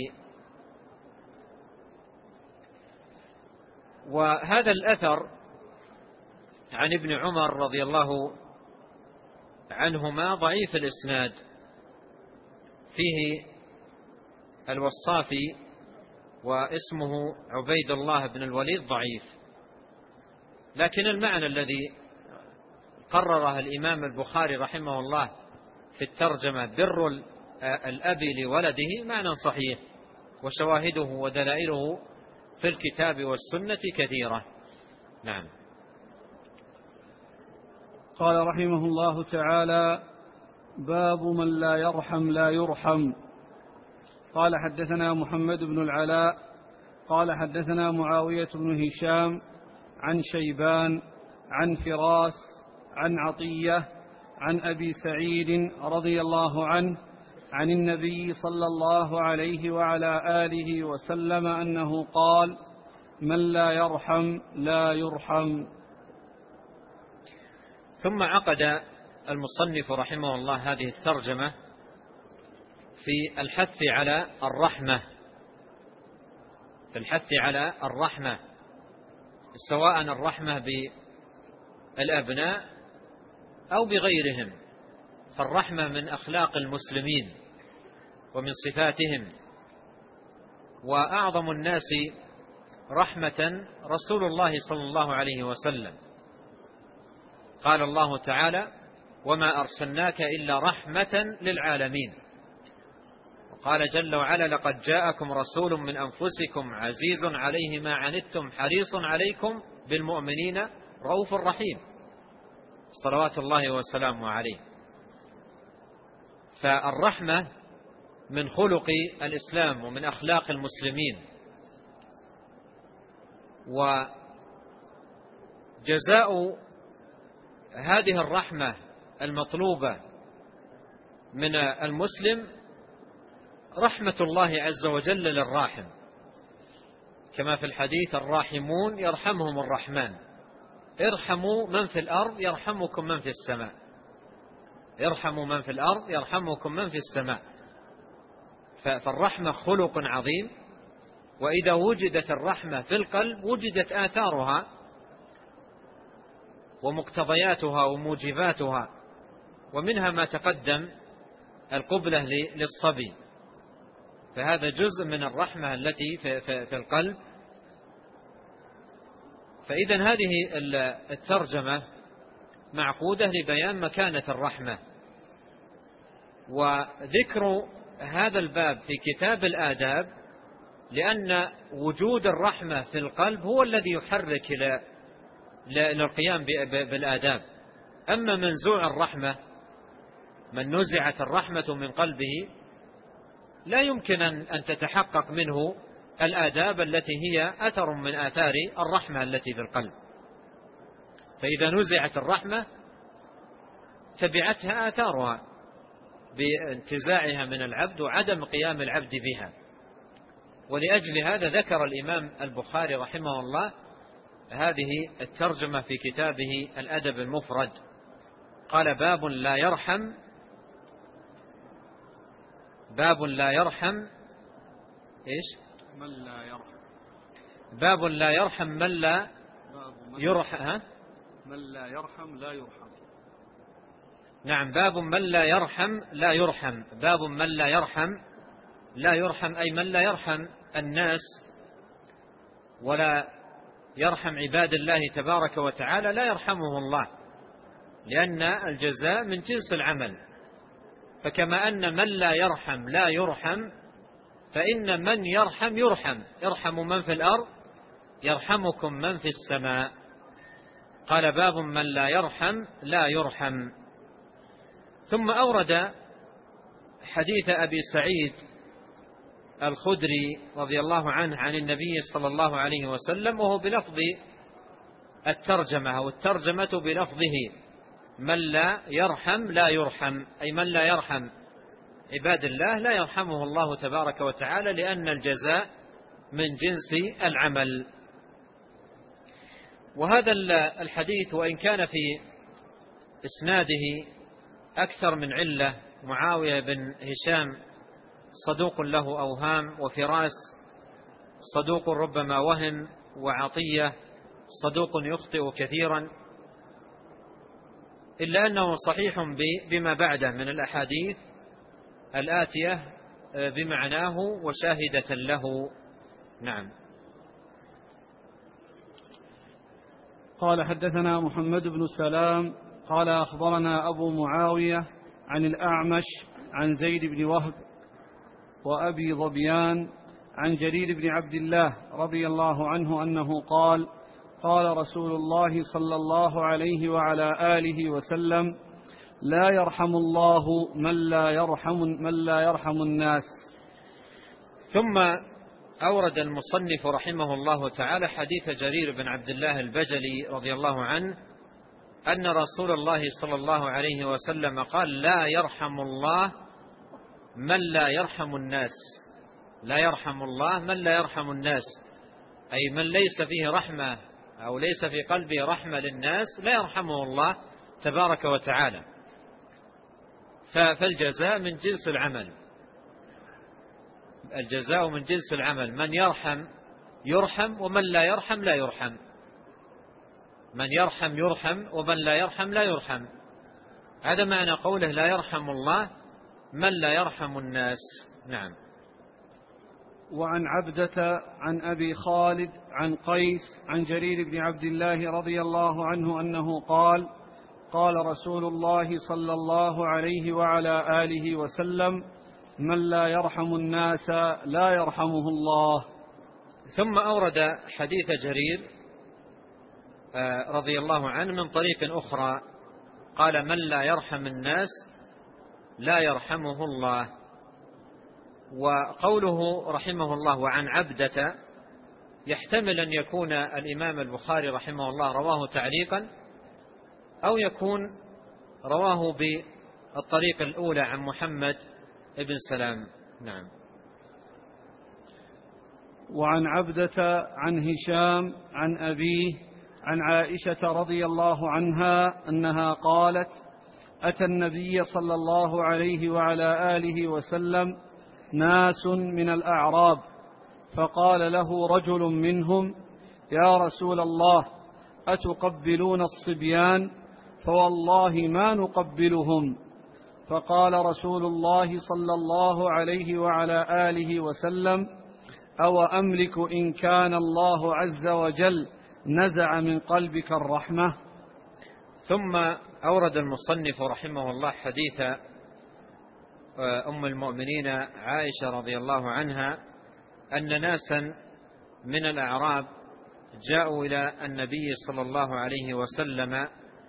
وهذا الأثر عن ابن عمر رضي الله عنهما ضعيف الإسناد، فيه الوصافي واسمه عبيد الله بن الوليد ضعيف، لكن المعنى الذي قرره الإمام البخاري رحمه الله في الترجمة بر الأب لولده معنى صحيح، وشواهده ودلائله في الكتاب والسنة كثيرة. نعم. قال رحمه الله تعالى: باب من لا يرحم لا يرحم. قال حدثنا محمد بن العلاء قال حدثنا معاوية بن هشام عن شيبان عن فراس عن عطية عن أبي سعيد رضي الله عنه عن النبي صلى الله عليه وعلى آله وسلم أنه قال: من لا يرحم لا يرحم. ثم عقد المصنف رحمه الله هذه الترجمة في الحث على الرحمة، في الحث على الرحمة، سواء الرحمة بالأبناء أو بغيرهم، فالرحمة من أخلاق المسلمين ومن صفاتهم. وأعظم الناس رحمة رسول الله صلى الله عليه وسلم، قال الله تعالى: وما أرسلناك إلا رحمة للعالمين. وقال جل وعلا: لقد جاءكم رسول من أنفسكم عزيز عليه ما عنتم حريص عليكم بالمؤمنين رؤوف رحيم، صلوات الله وسلامه عليه. فالرحمة من خلق الإسلام ومن أخلاق المسلمين، وجزاء هذه الرحمة المطلوبة من المسلم رحمة الله عز وجل للراحم، كما في الحديث: الراحمون يرحمهم الرحمن، ارحموا من في الأرض يرحمكم من في السماء، ارحموا من في الأرض يرحمكم من في السماء. فالرحمة خلق عظيم، وإذا وجدت الرحمة في القلب وجدت آثارها ومقتضياتها وموجباتها، ومنها ما تقدم القبلة للصبي، فهذا جزء من الرحمة التي في القلب. فإذن هذه الترجمة معقودة لبيان مكانة الرحمة، وذكر هذا الباب في كتاب الآداب لأن وجود الرحمة في القلب هو الذي يحرك للقيام بالآداب. أما منزوع الرحمة، من نزعت الرحمة من قلبه، لا يمكن أن تتحقق منه الآداب التي هي أثر من آثار الرحمة التي في القلب. فإذا نزعت الرحمة تبعتها آثارها بانتزاعها من العبد وعدم قيام العبد بها. ولأجل هذا ذكر الإمام البخاري رحمه الله هذه الترجمة في كتابه الأدب المفرد، قال: باب لا يرحم، باب لا يرحم إيش؟ من لا يرحم، باب لا يرحم من لا يرحم، من لا يرحم لا يرحم. نعم، باب من لا يرحم لا يرحم، باب من لا يرحم لا يرحم، أي من لا يرحم الناس ولا يرحم عباد الله تبارك وتعالى لا يرحمه الله، لأن الجزاء من جنس العمل. فكما أن من لا يرحم لا يرحم، فإن من يرحم يرحم، ارحموا من في الأرض يرحمكم من في السماء. قال: باب من لا يرحم لا يرحم. ثم أورد حديث أبي سعيد الخدري رضي الله عنه عن النبي صلى الله عليه وسلم، وهو بلفظ الترجمة أو الترجمة بلفظه: من لا يرحم لا يرحم، أي من لا يرحم عباد الله لا يرحمه الله تبارك وتعالى، لأن الجزاء من جنس العمل. وهذا الحديث وإن كان في إسناده أكثر من علة، معاوية بن هشام صدوق له أوهام، وفراس صدوق ربما وهم، وعطية صدوق يخطئ كثيرا، إلا أنه صحيح بما بعده من الأحاديث الآتية بمعناه وشاهدة له. نعم. قال: حدثنا محمد بن سلام قال: أخبرنا أبو معاوية عن الأعمش عن زيد بن وهب وأبي ظبيان عن جرير بن عبد الله رضي الله عنه أنه قال: قال رسول الله صلى الله عليه وعلى آله وسلم: لا يرحم الله من لا يرحم الناس. ثم أورد المصنف رحمه الله تعالى حديث جرير بن عبد الله البجلي رضي الله عنه أن رسول الله صلى الله عليه وسلم قال: لا يرحم الله من لا يرحم الناس. لا يرحم الله من لا يرحم الناس، أي من ليس فيه رحمة أو ليس في قلبه رحمة للناس لا يرحمه الله تبارك وتعالى. فالجزاء من جنس العمل، الجزاء من جنس العمل، من يرحم يرحم، ومن لا يرحم لا يرحم. من يرحم يرحم، ومن لا يرحم لا يرحم. هذا معنى قوله: لا يرحم الله من لا يرحم الناس. نعم. وعن عبدة عن أبي خالد عن قيس عن جرير بن عبد الله رضي الله عنه أنه قال: قال رسول الله صلى الله عليه وعلى آله وسلم: من لا يرحم الناس لا يرحمه الله. ثم أورد حديث جرير رضي الله عنه من طريق أخرى، قال: من لا يرحم الناس لا يرحمه الله. وقوله رحمه الله وعن عبدة يحتمل أن يكون الإمام البخاري رحمه الله رواه تعليقا، أو يكون رواه بالطريق الأولى عن محمد ابن سلام. نعم. وعن عبدة عن هشام عن أبيه عن عائشة رضي الله عنها أنها قالت: أتى النبي صلى الله عليه وعلى آله وسلم ناس من الأعراب، فقال له رجل منهم: يا رسول الله، أتقبلون الصبيان؟ فوالله ما نقبلهم. فقال رسول الله صلى الله عليه وعلى آله وسلم: أو أملك إن كان الله عز وجل نزع من قلبك الرحمة. ثم أورد المصنف رحمه الله حديث أم المؤمنين عائشة رضي الله عنها أن ناسا من الأعراب جاءوا إلى النبي صلى الله عليه وسلم،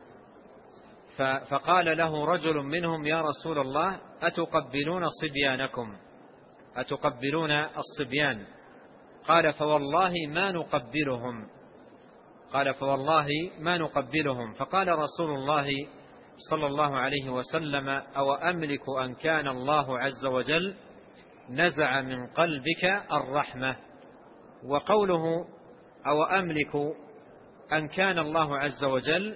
فقال له رجل منهم: يا رسول الله، أتقبلون صبيانكم؟ أتقبلون الصبيان؟ قال: فوالله ما نقبلهم. قال: فوالله ما نقبلهم. فقال رسول الله صلى الله عليه وسلم: أو أملك أن كان الله عز وجل نزع من قلبك الرحمة. وقوله أو أملك أن كان الله عز وجل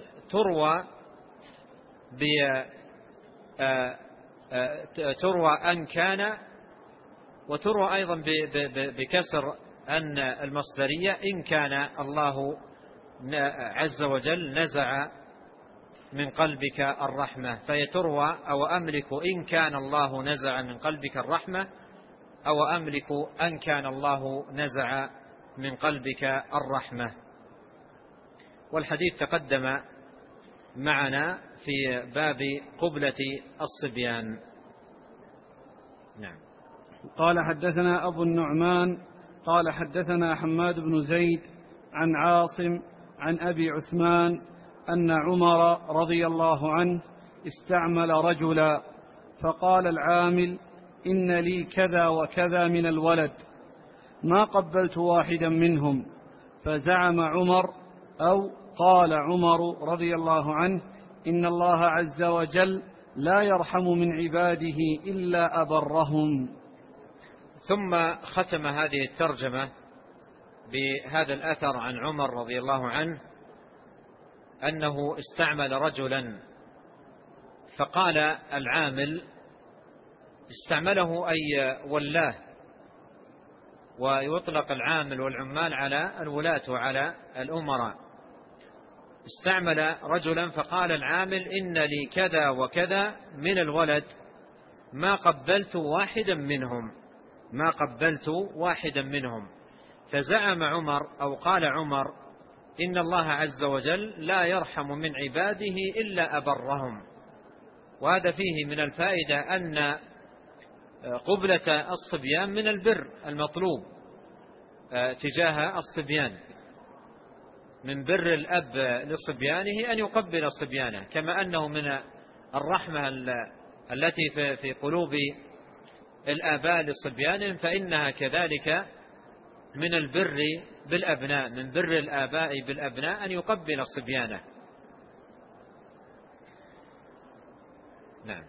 تروى أن كان، وتروى أيضا بكسر أن المصدرية إن كان الله عز وجل نزع من قلبك الرحمة، فهي تروى أو أملك إن كان الله نزع من قلبك الرحمة، أو أملك أن كان الله نزع من قلبك الرحمة. والحديث تقدم معنا في باب قبلة الصبيان. نعم. قال: حدثنا أبو النعمان قال: حدثنا حماد بن زيد عن عاصم عن أبي عثمان أن عمر رضي الله عنه استعمل رجلا، فقال العامل: إن لي كذا وكذا من الولد، ما قبلت واحدا منهم. فزعم عمر أو قال عمر رضي الله عنه: إن الله عز وجل لا يرحم من عباده إلا أبرهم. ثم ختم هذه الترجمة بهذا الأثر عن عمر رضي الله عنه أنه استعمل رجلا، فقال العامل استعمله أي ولاه، ويطلق العامل والعمال على الولاة وعلى الأمراء. استعمل رجلا فقال العامل: إن لي كذا وكذا من الولد ما قبلت واحدا منهم. فزعم عمر أو قال عمر: إن الله عز وجل لا يرحم من عباده إلا أبرهم. وهذا فيه من الفائدة أن قبلة الصبيان من البر المطلوب تجاه الصبيان، من بر الأب لصبيانه أن يقبل صبيانه، كما أنه من الرحمة التي في قلوب الآباء لصبيانهم، فإنها كذلك من البر بالأبناء، من بر الآباء بالأبناء أن يقبل صبيانه. نعم.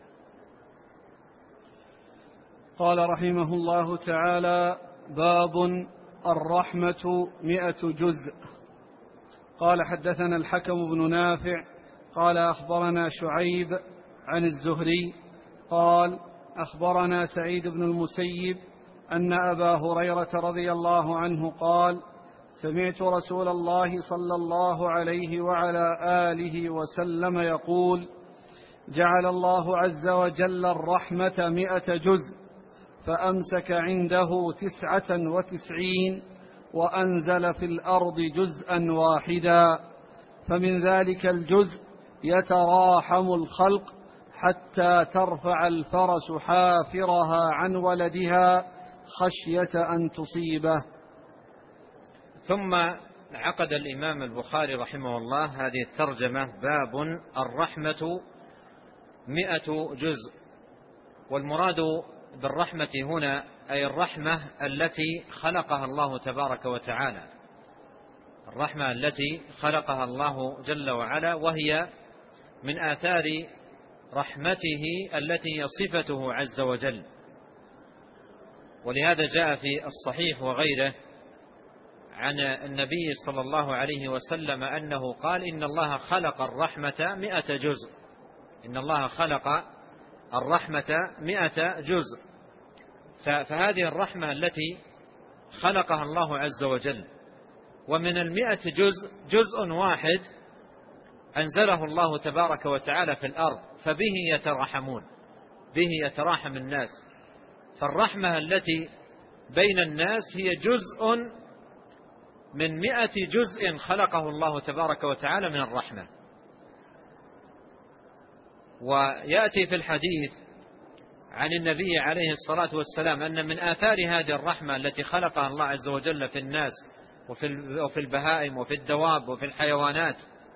قال رحمه الله تعالى: باب الرحمة 100 جزء. قال: حدثنا الحكم بن نافع قال: أخبرنا شعيب عن الزهري قال: أخبرنا سعيد بن المسيب أن أبا هريرة رضي الله عنه قال: سمعت رسول الله صلى الله عليه وعلى آله وسلم يقول: جعل الله عز وجل الرحمة 100 جزء، فأمسك عنده 99 وأنزل في الأرض جزءا واحدا، فمن ذلك الجزء يتراحم الخلق حتى ترفع الفرس حافرها عن ولدها خشية أن تصيبه. ثم عقد الإمام البخاري رحمه الله هذه الترجمة: باب الرحمة 100 جزء. والمراد بالرحمة هنا أي الرحمة التي خلقها الله تبارك وتعالى، الرحمة التي خلقها الله جل وعلا، وهي من آثار رحمته التي هي صفته عز وجل. ولهذا جاء في الصحيح وغيره عن النبي صلى الله عليه وسلم أنه قال: إن الله خلق الرحمة 100 جزء. إن الله خلق الرحمة 100 جزء. فهذه الرحمة التي خلقها الله عز وجل، ومن 100 جزء واحد أنزله الله تبارك وتعالى في الأرض، فبه يتراحمون، به يتراحم الناس. فالرحمة التي بين الناس هي جزء من 100 جزء خلقه الله تبارك وتعالى من الرحمة. ويأتي في الحديث عن النبي عليه الصلاة والسلام أن من آثار هذه الرحمة التي خلقها الله عز وجل في الناس وفي البهائم وفي الدواب وفي الحيوانات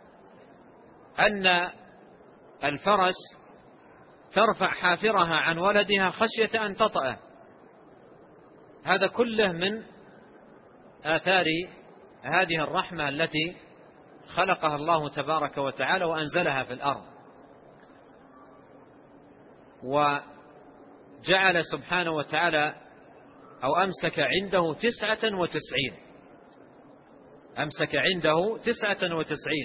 أن الفرس ترفع حافرها عن ولدها خشية أن تطأه. هذا كله من آثار هذه الرحمة التي خلقها الله تبارك وتعالى وأنزلها في الأرض. وجعل سبحانه وتعالى أو أمسك عنده 99، أمسك عنده 99.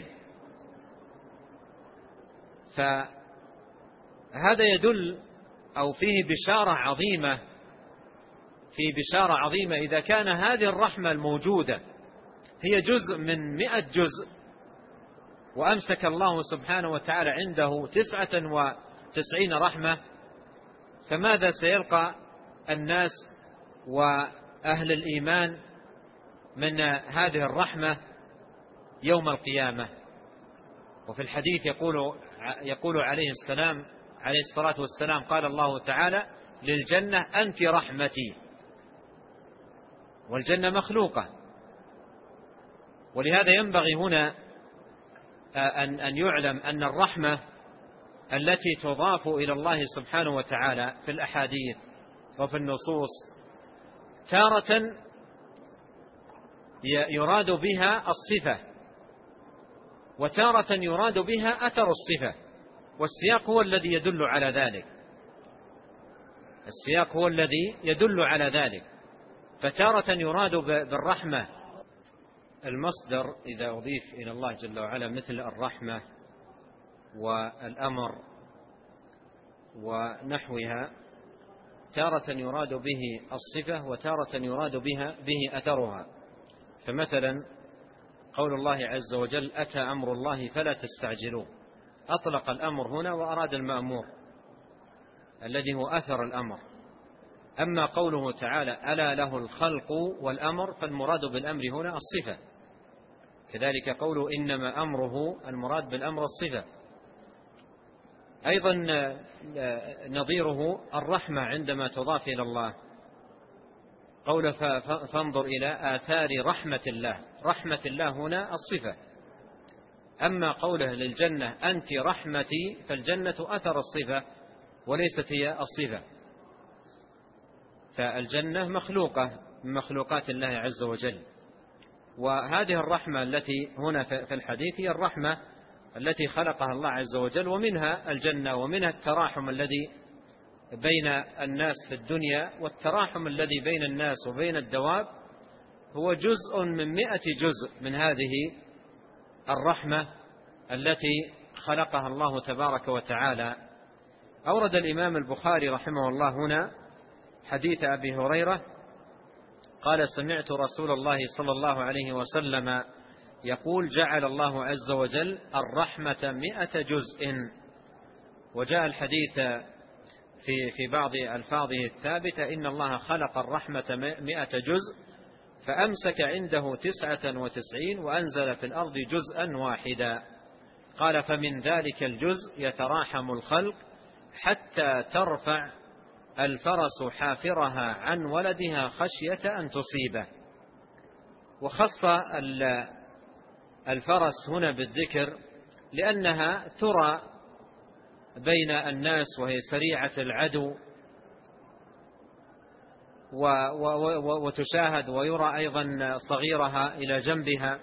فهذا يدل أو فيه بشارة عظيمة، في بشارة عظيمة إذا كان هذه الرحمة الموجودة هي جزء من 100 جزء، وأمسك الله سبحانه وتعالى عنده 99 رحمة، فماذا سيلقى الناس وأهل الإيمان من هذه الرحمة يوم القيامة؟ وفي الحديث يقول عليه الصلاة والسلام: قال الله تعالى للجنة: أنت رحمتي. والجنة مخلوقة. ولهذا ينبغي هنا أن يعلم أن الرحمة التي تضاف إلى الله سبحانه وتعالى في الأحاديث وفي النصوص تارة يراد بها الصفة، وتارة يراد بها أثر الصفة، والسياق هو الذي يدل على ذلك، السياق هو الذي يدل على ذلك. فتارة يراد بالرحمة المصدر إذا أضيف إلى الله جل وعلا مثل الرحمة والأمر ونحوها، تارة يراد به الصفة وتارة يراد به أثرها. فمثلا قول الله عز وجل أتى أمر الله فلا تستعجلوه، أطلق الأمر هنا وأراد المأمور الذي هو أثر الأمر. أما قوله تعالى ألا له الخلق والأمر فالمراد بالأمر هنا الصفة. كذلك قوله إنما أمره المراد بالأمر الصفة. أيضا نظيره الرحمة عندما تضاف إلى الله، قوله فانظر إلى آثار رحمة الله، رحمة الله هنا الصفة. أما قوله للجنة أنت رحمتي فالجنة أثر الصفة وليست هي الصفة. فالجنة مخلوقة من مخلوقات الله عز وجل، وهذه الرحمة التي هنا في الحديث هي الرحمة التي خلقها الله عز وجل، ومنها الجنة ومنها التراحم الذي بين الناس في الدنيا، والتراحم الذي بين الناس وبين الدواب هو جزء من 100 جزء من هذه الرحمة التي خلقها الله تبارك وتعالى. أورد الإمام البخاري رحمه الله هنا حديث أبي هريرة قال سمعت رسول الله صلى الله عليه وسلم يقول جعل الله عز وجل الرحمة 100 جزء. وجاء الحديث في بعض ألفاظه الثابتة إن الله خلق الرحمة 100 جزء فأمسك عنده 99 وأنزل في الأرض جزءا واحدا. قال فمن ذلك الجزء يتراحم الخلق حتى ترفع الفرس حافرها عن ولدها خشية أن تصيبه. وخص الفرس هنا بالذكر لأنها ترى بين الناس وهي سريعة العدو، وتشاهد ويرى أيضا صغيرها إلى جنبها،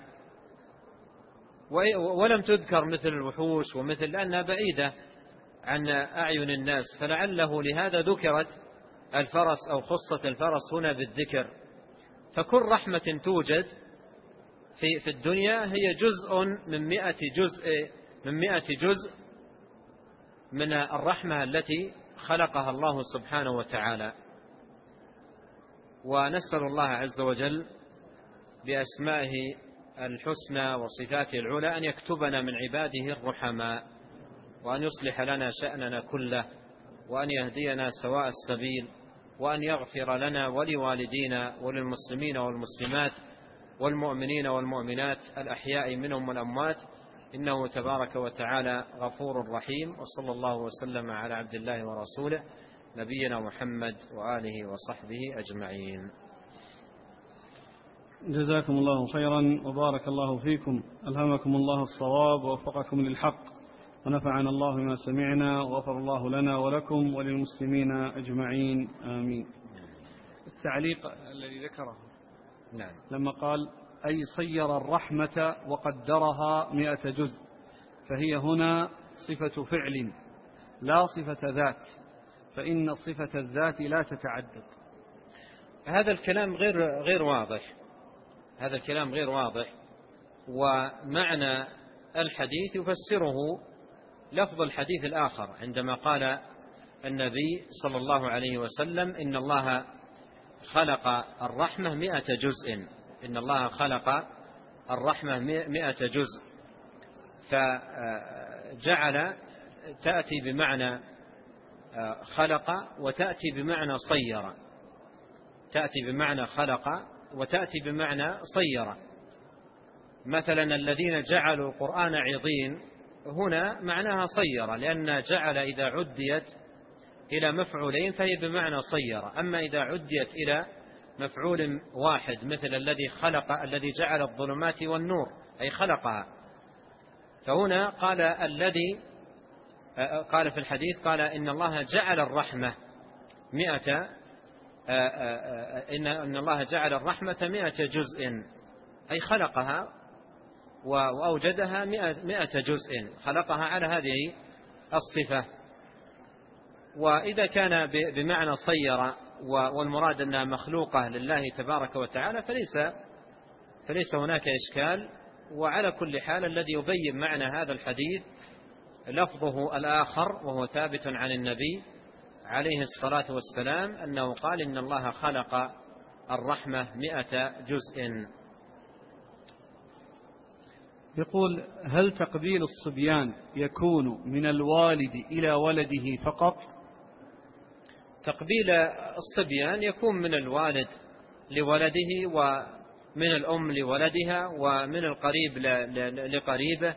ولم تذكر مثل الوحوش ومثل لأنها بعيدة عن أعين الناس، فلعله لهذا ذكرت الفرس أو خصت الفرس هنا بالذكر. فكل رحمة توجد في الدنيا هي جزء من 100 جزء من الرحمة التي خلقها الله سبحانه وتعالى. ونسأل الله عز وجل بأسمائه الحسنى وصفاته العلى أن يكتبنا من عباده الرحماء، وأن يصلح لنا شأننا كله، وأن يهدينا سواء السبيل، وأن يغفر لنا ولوالدينا وللمسلمين والمسلمات والمؤمنين والمؤمنات الأحياء منهم والأموات، إنه تبارك وتعالى غفور رحيم. وصلى الله وسلم على عبد الله ورسوله نبينا محمد وآله وصحبه أجمعين. جزاكم الله خيرا وبارك الله فيكم، ألهمكم الله الصواب ووفقكم للحق، ونفعنا الله بما سمعنا، وغفر الله لنا ولكم وللمسلمين أجمعين آمين. التعليق الذي ذكره نعم. لما قال أي صير الرحمة وقدرها 100 جزء، فهي هنا صفة فعل لا صفة ذات، فإن صفة الذات لا تتعدد. هذا الكلام غير واضح، هذا الكلام غير واضح. ومعنى الحديث يفسره لفظ الحديث الآخر عندما قال النبي صلى الله عليه وسلم إن الله خلق الرحمة 100 جزء، إن الله خلق الرحمة 100 جزء، فجعل تأتي بمعنى خلق وتأتي بمعنى صير، تأتي بمعنى خلق وتأتي بمعنى صير. مثلا الذين جعلوا القرآن عضين هنا معناها صير، لأن جعل إذا عديت إلى مفعولين فهي بمعنى صير. أما إذا عديت إلى مفعول واحد مثل الذي خلق، الذي جعل الظلمات والنور أي خلقها، فهنا قال في الحديث قال إن الله جعل الرحمة 100 إن الله جعل الرحمة 100 جزء أي خلقها وأوجدها 100 جزء، خلقها على هذه الصفة. وإذا كان بمعنى صير والمراد أنها مخلوقة لله تبارك وتعالى فليس هناك إشكال. وعلى كل حال الذي يبين معنى هذا الحديث لفظه الآخر، وهو ثابت عن النبي عليه الصلاة والسلام أنه قال إن الله خلق الرحمة 100 جزء. يقول: هل تقبيل الصبيان يكون من الوالد إلى ولده فقط؟ تقبيل الصبيان يكون من الوالد لولده، ومن الأم لولدها، ومن القريب لقريبه،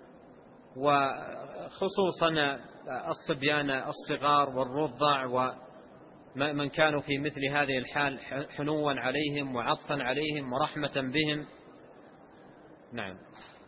وخصوصا الصبيان الصغار والرضع ومن كانوا في مثل هذه الحال حنوا عليهم وعطفا عليهم ورحمة بهم. نعم.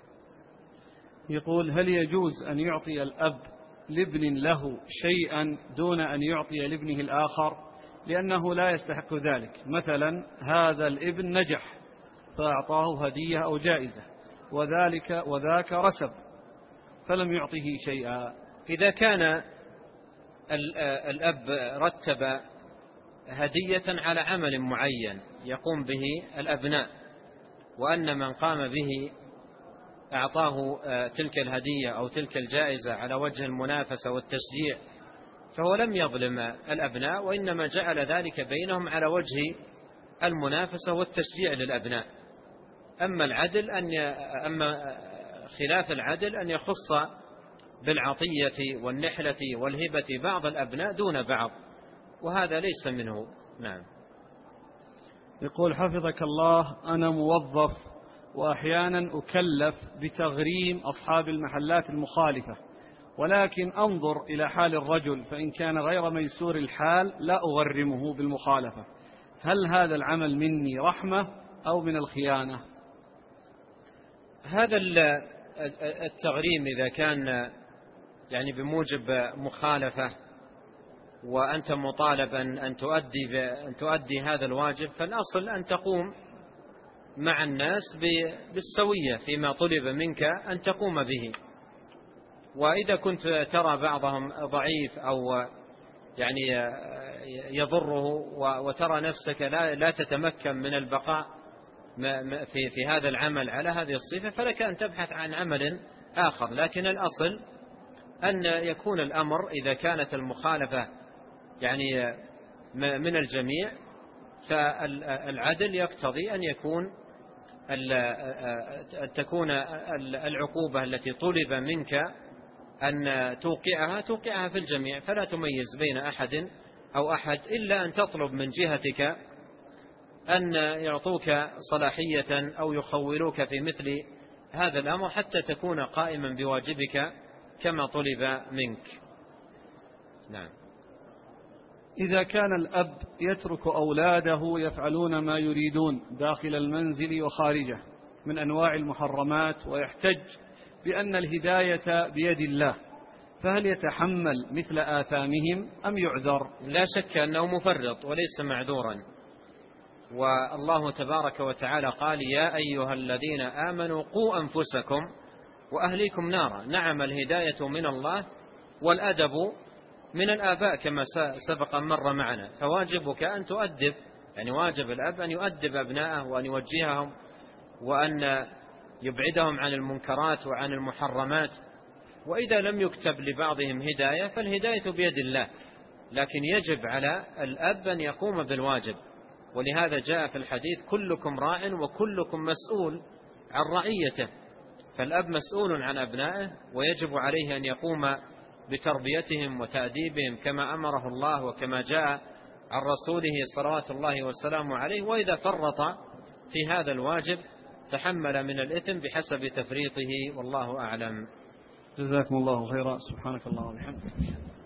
يقول: هل يجوز أن يعطي الأب لابن له شيئا دون أن يعطي لابنه الآخر لأنه لا يستحق ذلك؟ مثلا هذا الابن نجح فأعطاه هدية أو جائزة، وذاك رسب فلم يعطه شيئا. إذا كان الأب رتب هدية على عمل معين يقوم به الأبناء، وأن من قام به أعطاه تلك الهدية أو تلك الجائزة على وجه المنافسة والتشجيع، فهو لم يظلم الأبناء، وإنما جعل ذلك بينهم على وجه المنافسة والتشجيع للأبناء. أما خلاف العدل أن يخص بالعطية والنحلة والهبة بعض الأبناء دون بعض، وهذا ليس منه. نعم. يقول: حفظك الله، أنا موظف وأحيانا أكلف بتغريم أصحاب المحلات المخالفة، ولكن أنظر إلى حال الرجل، فإن كان غير ميسور الحال لا أغرمه بالمخالفة. هل هذا العمل مني رحمة أو من الخيانة؟ هذا التغريم إذا كان يعني بموجب مخالفة وأنت مطالب أن تؤدي هذا الواجب، فالأصل أن تقوم مع الناس بالسوية فيما طلب منك أن تقوم به. وإذا كنت ترى بعضهم ضعيف أو يعني يضره وترى نفسك لا تتمكن من البقاء في هذا العمل على هذه الصفة، فلك أن تبحث عن عمل آخر. لكن الأصل أن يكون الأمر إذا كانت المخالفة يعني من الجميع، فالعدل يقتضي أن تكون العقوبة التي طلب منك أن توقعها في الجميع، فلا تميز بين أحد أو أحد، إلا أن تطلب من جهتك أن يعطوك صلاحية أو يخولوك في مثل هذا الأمر حتى تكون قائما بواجبك كما طلب منك. نعم. إذا كان الأب يترك أولاده يفعلون ما يريدون داخل المنزل وخارجه من أنواع المحرمات، ويحتج بأن الهداية بيد الله، فهل يتحمل مثل آثامهم أم يعذر؟ لا شك أنه مفرط وليس معذورا. والله تبارك وتعالى قال: يا أيها الذين آمنوا قوا أنفسكم وأهليكم نارا. نعم، الهداية من الله والأدب من الآباء كما سبق مر معنا، فواجبك أن تؤدب، يعني واجب الأب أن يؤدب أبناءه وأن يوجههم وأن يبعدهم عن المنكرات وعن المحرمات. وإذا لم يكتب لبعضهم هداية فالهداية بيد الله، لكن يجب على الأب أن يقوم بالواجب. ولهذا جاء في الحديث: كلكم راع وكلكم مسؤول عن رعيته. فالأب مسؤول عن أبنائه، ويجب عليه أن يقوم بتربيتهم وتأديبهم كما أمره الله وكما جاء عن رسوله صلوات الله والسلام عليه. وإذا فرط في هذا الواجب تحمل من الإثم بحسب تفريطه، والله أعلم. جزاكم الله خيرا. سبحانك اللهم وبحمدك.